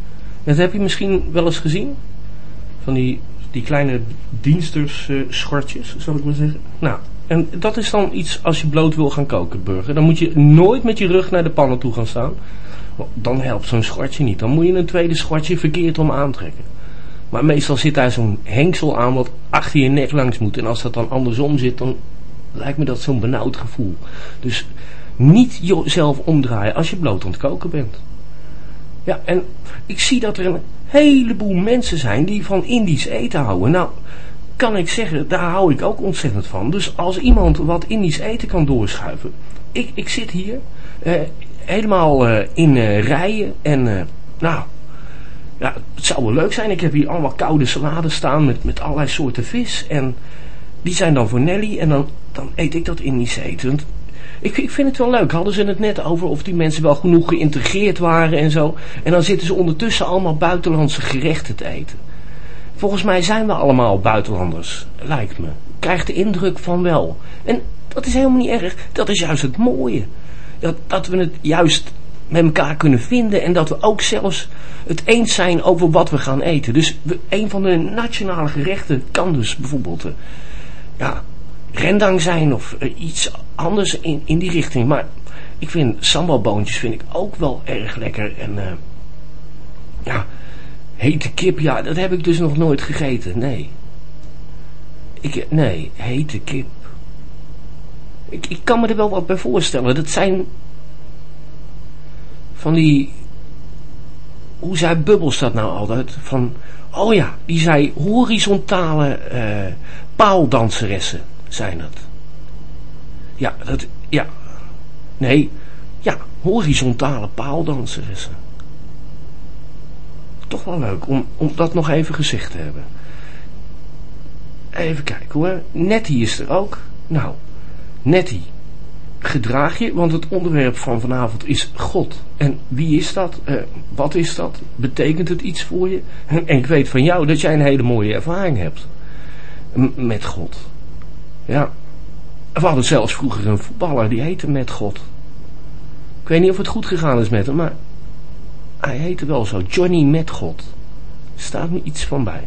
Dat heb je misschien wel eens gezien. Van die, die kleine dienstersschortjes, uh, zal ik maar zeggen. Nou, en dat is dan iets als je bloot wil gaan koken, burger. Dan moet je nooit met je rug naar de pannen toe gaan staan. Dan helpt zo'n schortje niet. Dan moet je een tweede schortje verkeerd om aantrekken. Maar meestal zit daar zo'n hengsel aan wat achter je nek langs moet. En als dat dan andersom zit, dan lijkt me dat zo'n benauwd gevoel. Dus niet jezelf omdraaien als je bloot aan het koken bent. Ja, en ik zie dat er een heleboel mensen zijn die van Indisch eten houden. Nou, kan ik zeggen, daar hou ik ook ontzettend van. Dus als iemand wat Indisch eten kan doorschuiven. Ik, ik zit hier uh, helemaal uh, in uh, rijen en uh, nou, ja, het zou wel leuk zijn. Ik heb hier allemaal koude salades staan met, met allerlei soorten vis. En die zijn dan voor Nelly en dan, dan eet ik dat Indisch eten. Want ik, ik vind het wel leuk. Hadden ze het net over of die mensen wel genoeg geïntegreerd waren en zo. En dan zitten ze ondertussen allemaal buitenlandse gerechten te eten. Volgens mij zijn we allemaal buitenlanders, lijkt me. Ik krijg de indruk van wel. En dat is helemaal niet erg. Dat is juist het mooie. Dat, dat we het juist met elkaar kunnen vinden. En dat we ook zelfs het eens zijn over wat we gaan eten. Dus we, een van de nationale gerechten kan dus bijvoorbeeld uh, ja, rendang zijn of uh, iets anders in, in die richting. Maar ik vind sambalboontjes vind ik ook wel erg lekker. En uh, ja, hete kip, ja, dat heb ik dus nog nooit gegeten. Nee. Ik, nee, hete kip. Ik, ik kan me er wel wat bij voorstellen. Dat zijn van die, hoe zei Bubbels dat nou altijd? Van, oh ja, die zei horizontale uh, paaldanseressen zijn dat. Ja, dat, ja. Nee, ja, horizontale paaldanseressen. Toch wel leuk om, om dat nog even gezegd te hebben. Even kijken hoor. Nettie is er ook. Nou, Nettie, gedraag je, want het onderwerp van vanavond is God. En wie is dat? Uh, wat is dat? Betekent het iets voor je? En, en ik weet van jou dat jij een hele mooie ervaring hebt. M- met God. Ja. We hadden zelfs vroeger een voetballer, die heette Met God. Ik weet niet of het goed gegaan is met hem, maar hij heette wel zo. Johnny Met God. Er staat me iets van bij.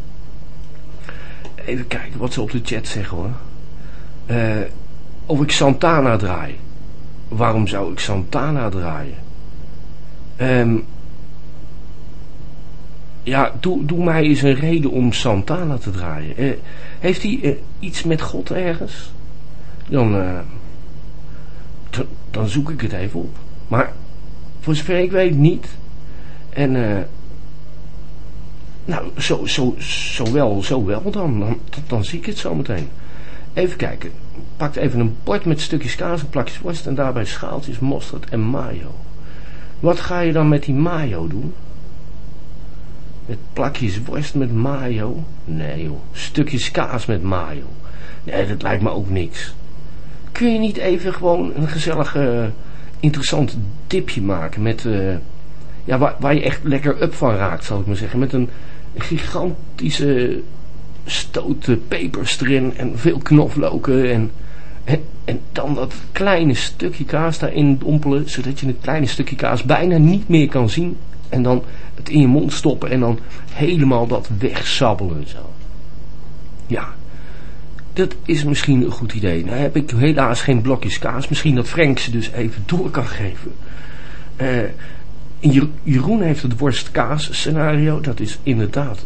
Even kijken wat ze op de chat zeggen hoor. Uh, of ik Santana draai. Waarom zou ik Santana draaien? Um, ja, doe, doe mij eens een reden om Santana te draaien. Uh, heeft hij uh, iets met God ergens? Dan, uh, t- dan zoek ik het even op. Maar voor zover ik weet niet. En uh, nou, zo, zo, zo wel, zo wel dan. Dan, dan zie ik het zo meteen. Even kijken. Pak even een bord met stukjes kaas en plakjes worst en daarbij schaaltjes mosterd en mayo. Wat ga je dan met die mayo doen? Met plakjes worst met mayo? Nee joh, stukjes kaas met mayo. Nee, dat lijkt me ook niks. Kun je niet even gewoon een gezellig, uh, interessant dipje maken met, uh, ja, waar, waar je echt lekker up van raakt, zal ik maar zeggen. Met een gigantische stoot pepers erin en veel knoflooken en, en, en dan dat kleine stukje kaas daarin dompelen, zodat je het kleine stukje kaas bijna niet meer kan zien en dan het in je mond stoppen en dan helemaal dat wegsabbelen zo. Ja, dat is misschien een goed idee. Nou heb ik helaas geen blokjes kaas, misschien dat Frank ze dus even door kan geven. Uh, Jeroen heeft het worstkaas scenario, dat is inderdaad.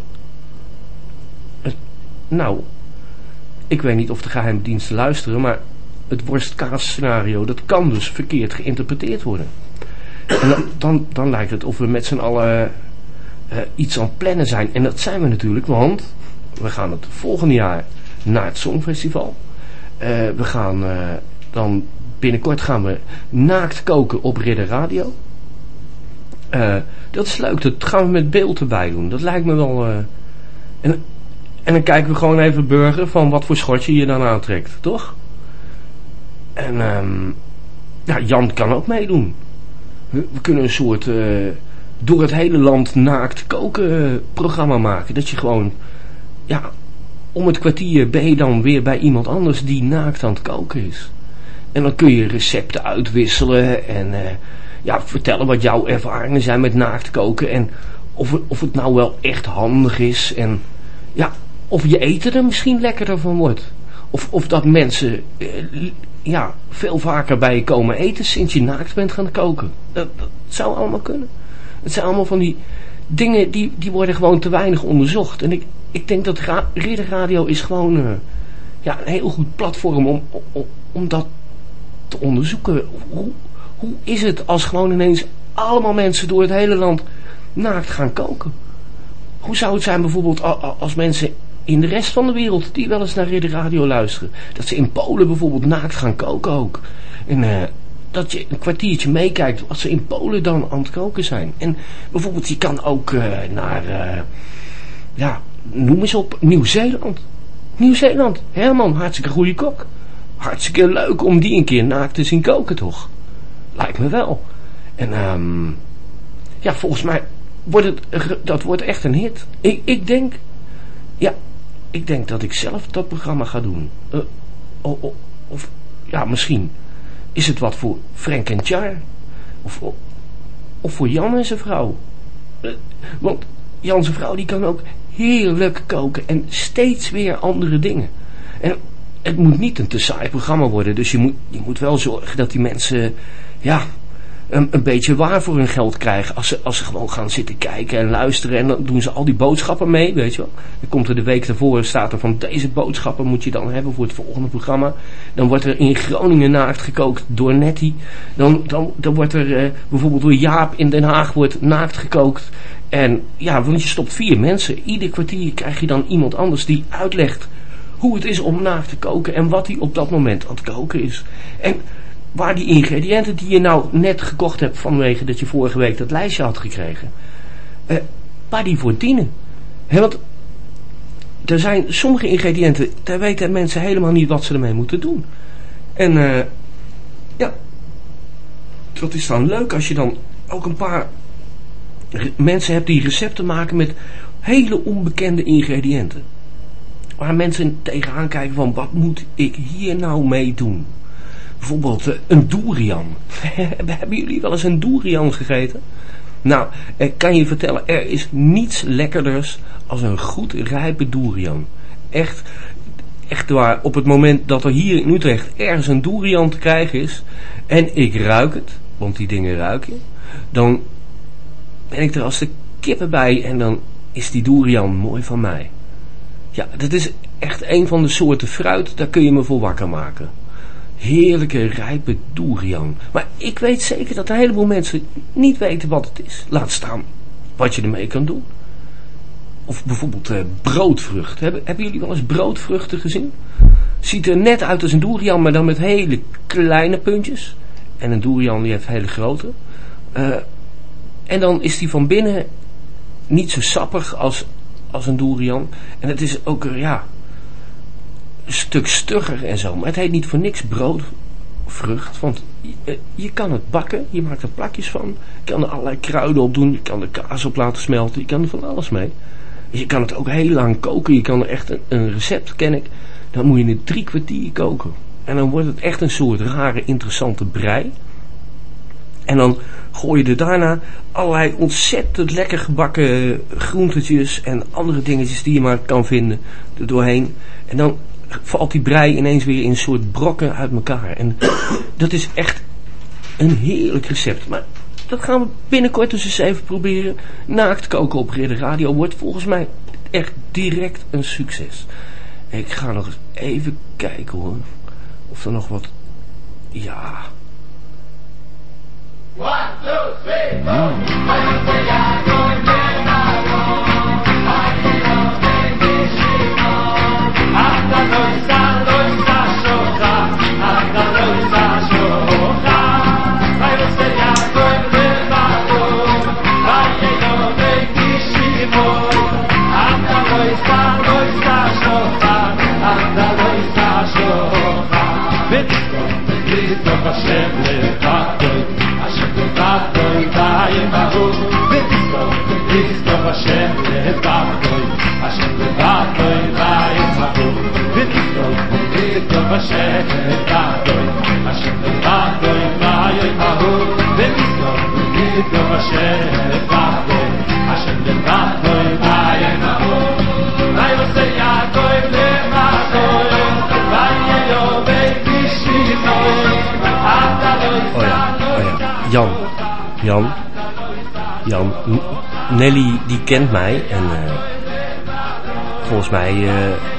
Nou, ik weet niet of de geheime diensten luisteren, maar het worstkaas scenario, dat kan dus verkeerd geïnterpreteerd worden. En dan, dan, dan lijkt het of we met z'n allen uh, iets aan het plannen zijn. En dat zijn we natuurlijk, want we gaan het volgende jaar naar het Songfestival. Uh, we gaan uh, dan binnenkort gaan we naakt koken op Ridder Radio. Uh, dat is leuk, dat gaan we met beeld erbij doen. Dat lijkt me wel. Uh, en, En dan kijken we gewoon even burger van wat voor schortje je dan aantrekt, toch? En um, ja, Jan kan ook meedoen. We, we kunnen een soort uh, door het hele land naakt koken uh, programma maken. Dat je gewoon, ja, om het kwartier ben je dan weer bij iemand anders die naakt aan het koken is. En dan kun je recepten uitwisselen en uh, ja, vertellen wat jouw ervaringen zijn met naakt koken. En of, of het nou wel echt handig is. En ja, of je eten er misschien lekkerder van wordt. Of, of dat mensen uh, ja, veel vaker bij je komen eten sinds je naakt bent gaan koken. Dat, dat zou allemaal kunnen. Het zijn allemaal van die dingen die, die worden gewoon te weinig onderzocht. En ik, ik denk dat ra- Ridder Radio is gewoon uh, ja, een heel goed platform om, om, om dat te onderzoeken. Hoe, hoe is het als gewoon ineens allemaal mensen door het hele land naakt gaan koken? Hoe zou het zijn bijvoorbeeld als mensen in de rest van de wereld die wel eens naar Ridder Radio luisteren, dat ze in Polen bijvoorbeeld naakt gaan koken ook. En uh, dat je een kwartiertje meekijkt wat ze in Polen dan aan het koken zijn. En bijvoorbeeld je kan ook uh, naar, uh, ja, noem eens op, Nieuw-Zeeland. Nieuw-Zeeland, Herman, hartstikke goede kok. Hartstikke leuk om die een keer naakt te zien koken, toch? Lijkt me wel. En um, ja, volgens mij wordt het, dat wordt echt een hit. Ik, ik denk, ja, ik denk dat ik zelf dat programma ga doen. Uh, of, of, of, ja, misschien is het wat voor Frank en Char. Of, of, of voor Jan en zijn vrouw. Uh, want Jan zijn vrouw die kan ook heerlijk koken en steeds weer andere dingen. En het moet niet een te saai programma worden. Dus je moet, je moet wel zorgen dat die mensen, ja, een, een beetje waar voor hun geld krijgen. Als ze, als ze gewoon gaan zitten kijken en luisteren. En dan doen ze al die boodschappen mee, weet je wel. Dan komt er de week daarvoor, staat er van deze boodschappen moet je dan hebben voor het volgende programma. Dan wordt er in Groningen naakt gekookt door Nettie. Dan, dan, dan wordt er uh, bijvoorbeeld door Jaap in Den Haag wordt naakt gekookt. En ja, want je stopt vier mensen. Ieder kwartier krijg je dan iemand anders die uitlegt hoe het is om naakt te koken en wat hij op dat moment aan het koken is. En waar die ingrediënten die je nou net gekocht hebt vanwege dat je vorige week dat lijstje had gekregen, uh, waar die voor dienen. He, want er zijn sommige ingrediënten, daar weten mensen helemaal niet wat ze ermee moeten doen. En uh, ja, dat is dan leuk als je dan ook een paar re- mensen hebt die recepten maken met hele onbekende ingrediënten. Waar mensen tegenaan kijken van, wat moet ik hier nou mee doen? Bijvoorbeeld uh, een durian. Hebben jullie wel eens een durian gegeten? Nou, ik kan je vertellen, er is niets lekkerders als een goed rijpe durian. Echt, echt waar, op het moment dat er hier in Utrecht ergens een durian te krijgen is, en ik ruik het, want die dingen ruik je, dan ben ik er als de kippen bij en dan is die durian mooi van mij. Ja, dat is echt een van de soorten fruit, daar kun je me voor wakker maken. Heerlijke, rijpe durian. Maar ik weet zeker dat een heleboel mensen niet weten wat het is. Laat staan wat je ermee kan doen. Of bijvoorbeeld uh, broodvrucht. Hebben, hebben jullie wel eens broodvruchten gezien? Ziet er net uit als een durian, maar dan met hele kleine puntjes. En een durian die heeft hele grote. Uh, en dan is die van binnen niet zo sappig als, als een durian. En het is ook, uh, ja, een stuk stugger en zo. Maar het heet niet voor niks broodvrucht. Want je, je kan het bakken. Je maakt er plakjes van. Je kan er allerlei kruiden op doen. Je kan er kaas op laten smelten. Je kan er van alles mee. Je kan het ook heel lang koken. Je kan er echt een, een recept, ken ik. Dan moet je het drie kwartier koken. En dan wordt het echt een soort rare, interessante brei. En dan gooi je er daarna allerlei ontzettend lekker gebakken groentetjes en andere dingetjes die je maar kan vinden er doorheen. En dan valt die brei ineens weer in een soort brokken uit elkaar. En dat is echt een heerlijk recept. Maar dat gaan we binnenkort dus eens even proberen. Naakt koken op Ridder Radio wordt volgens mij echt direct een succes. Ik ga nog eens even kijken hoor. Of er nog wat... Ja... One, two, three, four. Hashem Jan. Jan, N- Nelly die kent mij en uh, volgens mij uh,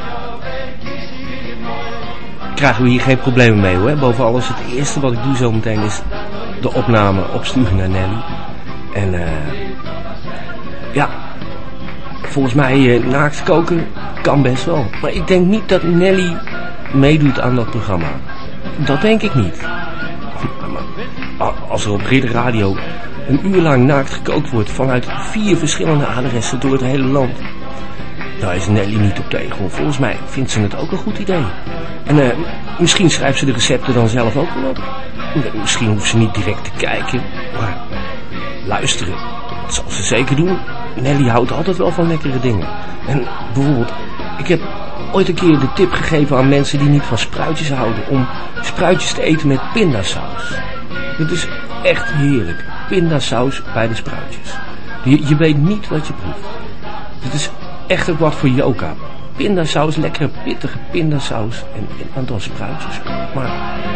krijgen we hier geen problemen mee hoor. Boven alles, het eerste wat ik doe zo meteen is de opname opsturen naar Nelly. En uh, ja, volgens mij uh, naakt koken kan best wel. Maar ik denk niet dat Nelly meedoet aan dat programma. Dat denk ik niet. Maar als er op Ridder Radio een uur lang naakt gekookt wordt vanuit vier verschillende adressen door het hele land, daar is Nelly niet op tegen. Volgens mij vindt ze het ook een goed idee. En uh, misschien schrijft ze de recepten dan zelf ook wel op. Misschien hoeft ze niet direct te kijken, maar luisteren, dat zal ze zeker doen. Nelly houdt altijd wel van lekkere dingen. En bijvoorbeeld, ik heb ooit een keer de tip gegeven aan mensen die niet van spruitjes houden om spruitjes te eten met pindasaus. Dat is echt heerlijk. Pindasaus bij de spruitjes. Je, je weet niet wat je proeft. Het is echt ook wat voor Joka. Pindasaus, lekkere pittige pindasaus en een aantal spruitjes. Maar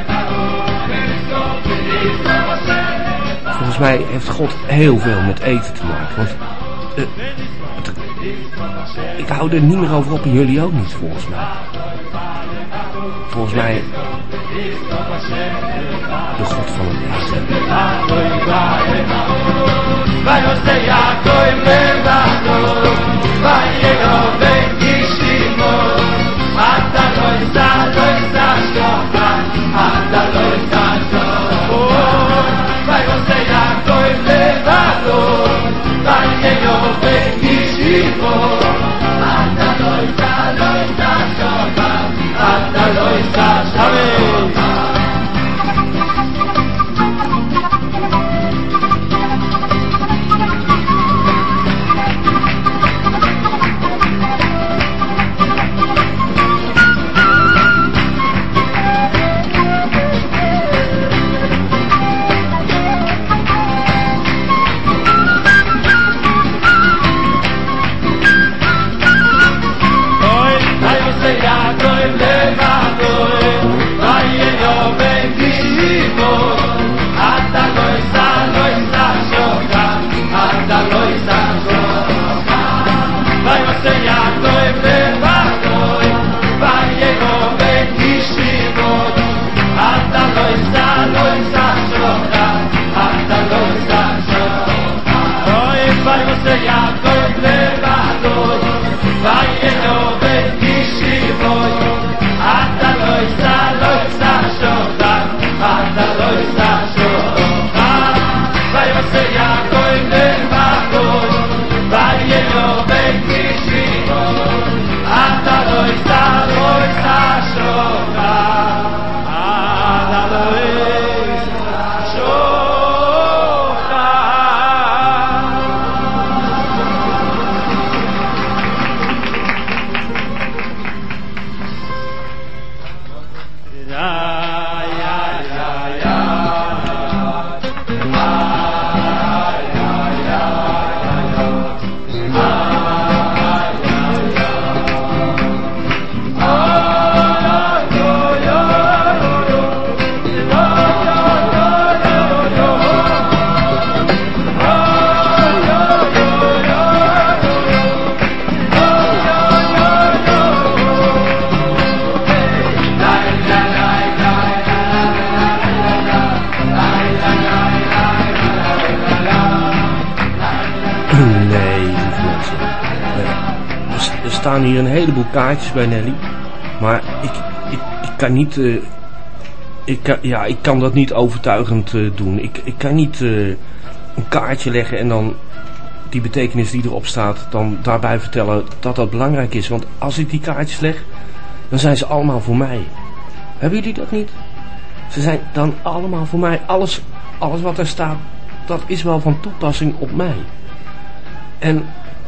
volgens mij heeft God heel veel met eten te maken. Want uh, het, ik hou er niet meer over op en jullie ook niet, volgens mij. Volgens mij de God van het eten. Er staan hier een heleboel kaartjes bij Nelly, maar ik, ik, ik kan niet, uh, ik kan, ja, ik kan dat niet overtuigend uh, doen. Ik, ik kan niet uh, een kaartje leggen en dan die betekenis die erop staat, dan daarbij vertellen dat dat belangrijk is. Want als ik die kaartjes leg, dan zijn ze allemaal voor mij. Hebben jullie dat niet? Ze zijn dan allemaal voor mij. Alles, alles wat er staat, dat is wel van toepassing op mij. En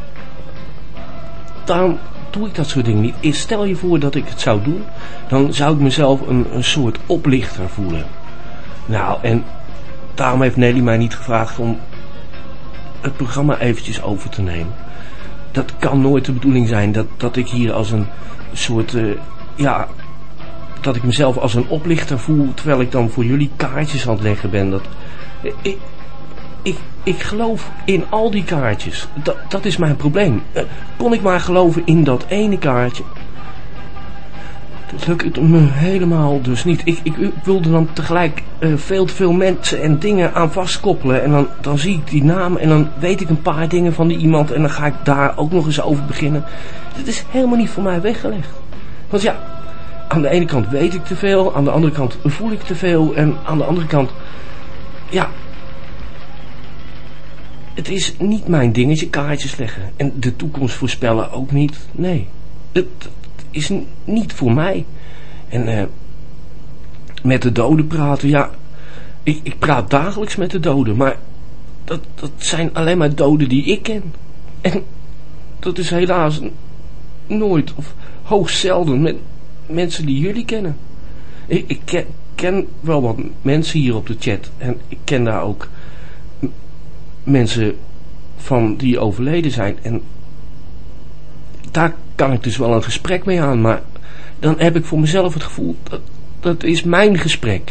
daarom doe ik dat soort dingen niet. Stel je voor dat ik het zou doen, dan zou ik mezelf een, een soort oplichter voelen. Nou, en daarom heeft Nelly mij niet gevraagd om het programma eventjes over te nemen. Dat kan nooit de bedoeling zijn, dat, dat ik hier als een soort, uh, ja, dat ik mezelf als een oplichter voel, terwijl ik dan voor jullie kaartjes aan het leggen ben. Dat, ik, ik, ik geloof in al die kaartjes. Dat, dat is mijn probleem. Uh, kon ik maar geloven in dat ene kaartje. Dat lukt me helemaal dus niet. Ik, ik, ik wilde dan tegelijk uh, veel te veel mensen en dingen aan vastkoppelen. En dan, dan zie ik die naam en dan weet ik een paar dingen van die iemand. En dan ga ik daar ook nog eens over beginnen. Dat is helemaal niet voor mij weggelegd. Want ja, aan de ene kant weet ik te veel. Aan de andere kant voel ik te veel. En aan de andere kant, ja... Het is niet mijn dingetje, kaartjes leggen. En de toekomst voorspellen ook niet. Nee, het, het is n- niet voor mij. En uh, met de doden praten, ja... Ik, ik praat dagelijks met de doden, maar... Dat, dat zijn alleen maar doden die ik ken. En dat is helaas n- nooit, of hoogst zelden, met mensen die jullie kennen. Ik, ik ken, ken wel wat mensen hier op de chat. En ik ken daar ook... mensen van die overleden zijn. En daar kan ik dus wel een gesprek mee aan. Maar dan heb ik voor mezelf het gevoel... dat, dat is mijn gesprek.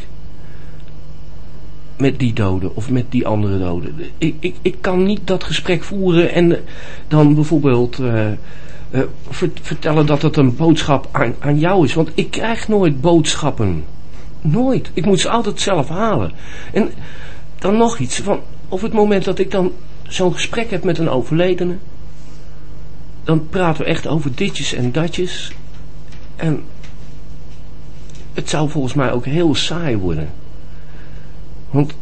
Met die doden. Of met die andere doden. Ik, ik, ik kan niet dat gesprek voeren. En uh, dan bijvoorbeeld... Uh, uh, vertellen dat het een boodschap aan, aan jou is. Want ik krijg nooit boodschappen. Nooit. Ik moet ze altijd zelf halen. En dan nog iets van... Op het moment dat ik dan zo'n gesprek heb met een overledene, dan praten we echt over ditjes en datjes. En het zou volgens mij ook heel saai worden. Want,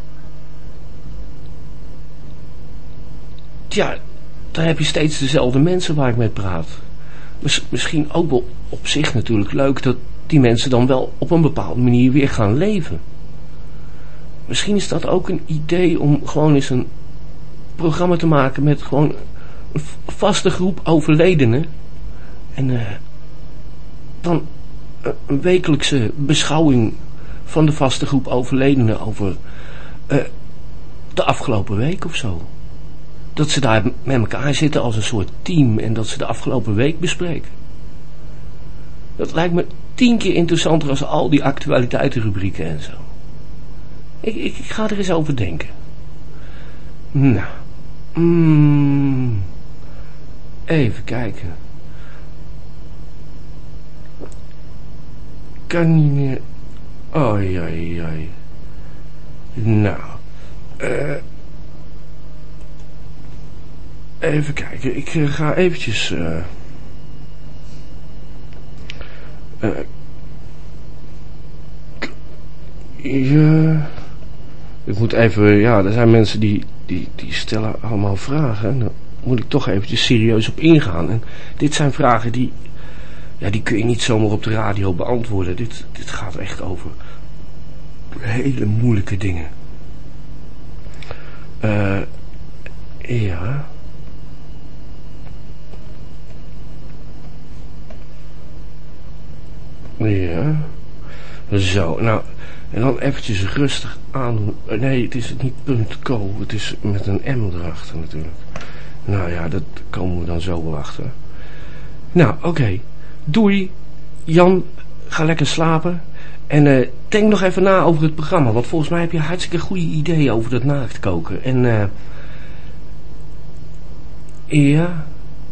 ja, dan heb je steeds dezelfde mensen waar ik mee praat. Miss, misschien ook wel op zich natuurlijk leuk dat die mensen dan wel op een bepaalde manier weer gaan leven. Misschien is dat ook een idee om gewoon eens een programma te maken met gewoon een vaste groep overledenen. En uh, dan een wekelijkse beschouwing van de vaste groep overledenen over uh, de afgelopen week of zo. Dat ze daar met elkaar zitten als een soort team en dat ze de afgelopen week bespreken. Dat lijkt me tien keer interessanter als al die actualiteitenrubrieken en zo. Ik, ik, ik ga er eens over denken. Nou. Mm, even kijken. Kan niet meer. Oei, oei, oei. Nou. Uh, even kijken. Ik uh, ga eventjes... Uh, uh, ja... Ik moet even, ja, er zijn mensen die, die, die stellen allemaal vragen. En daar moet ik toch eventjes serieus op ingaan. En dit zijn vragen die, ja, die kun je niet zomaar op de radio beantwoorden. Dit, dit gaat echt over hele moeilijke dingen. Uh, ja. Ja. Zo, nou... En dan eventjes rustig aandoen. Nee, het is niet .co. Het is met een M erachter natuurlijk. Nou ja, dat komen we dan zo wel achter. Nou, oké. Okay. Doei. Jan, ga lekker slapen. En uh, denk nog even na over het programma. Want volgens mij heb je hartstikke goede ideeën over dat naaktkoken. En eh... Uh, ja.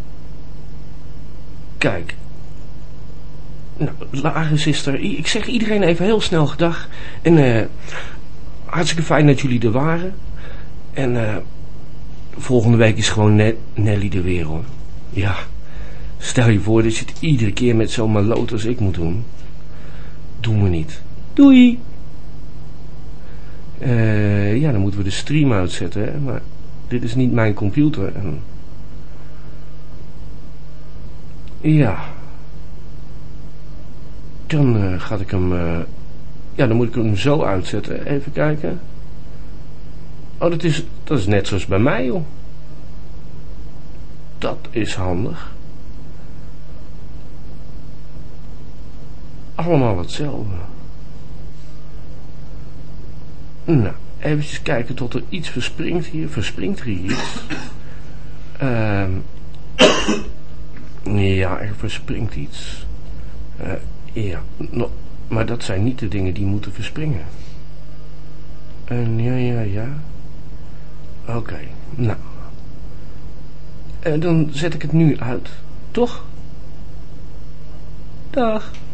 Kijk. Nou, Lage Sister, ik zeg iedereen even heel snel gedag. En uh, hartstikke fijn dat jullie er waren. En uh, volgende week is gewoon ne- Nelly er weer, hoor. Ja, stel je voor dat je het iedere keer met zo'n maloot als ik moet doen. Doen we niet. Doei! Uh, ja, dan moeten we de stream uitzetten, hè. Maar dit is niet mijn computer. En... Ja... Dan uh, ga ik hem... Uh, ja, dan moet ik hem zo uitzetten. Even kijken. Oh, dat is, dat is net zoals bij mij, joh. Dat is handig. Allemaal hetzelfde. Nou, eventjes kijken tot er iets verspringt hier. Verspringt er hier iets? Uh, ja, er verspringt iets. Uh, Ja, no, maar dat zijn niet de dingen die moeten verspringen. En ja, ja, ja. Oké, okay, nou. Uh, dan zet ik het nu uit, toch? Dag.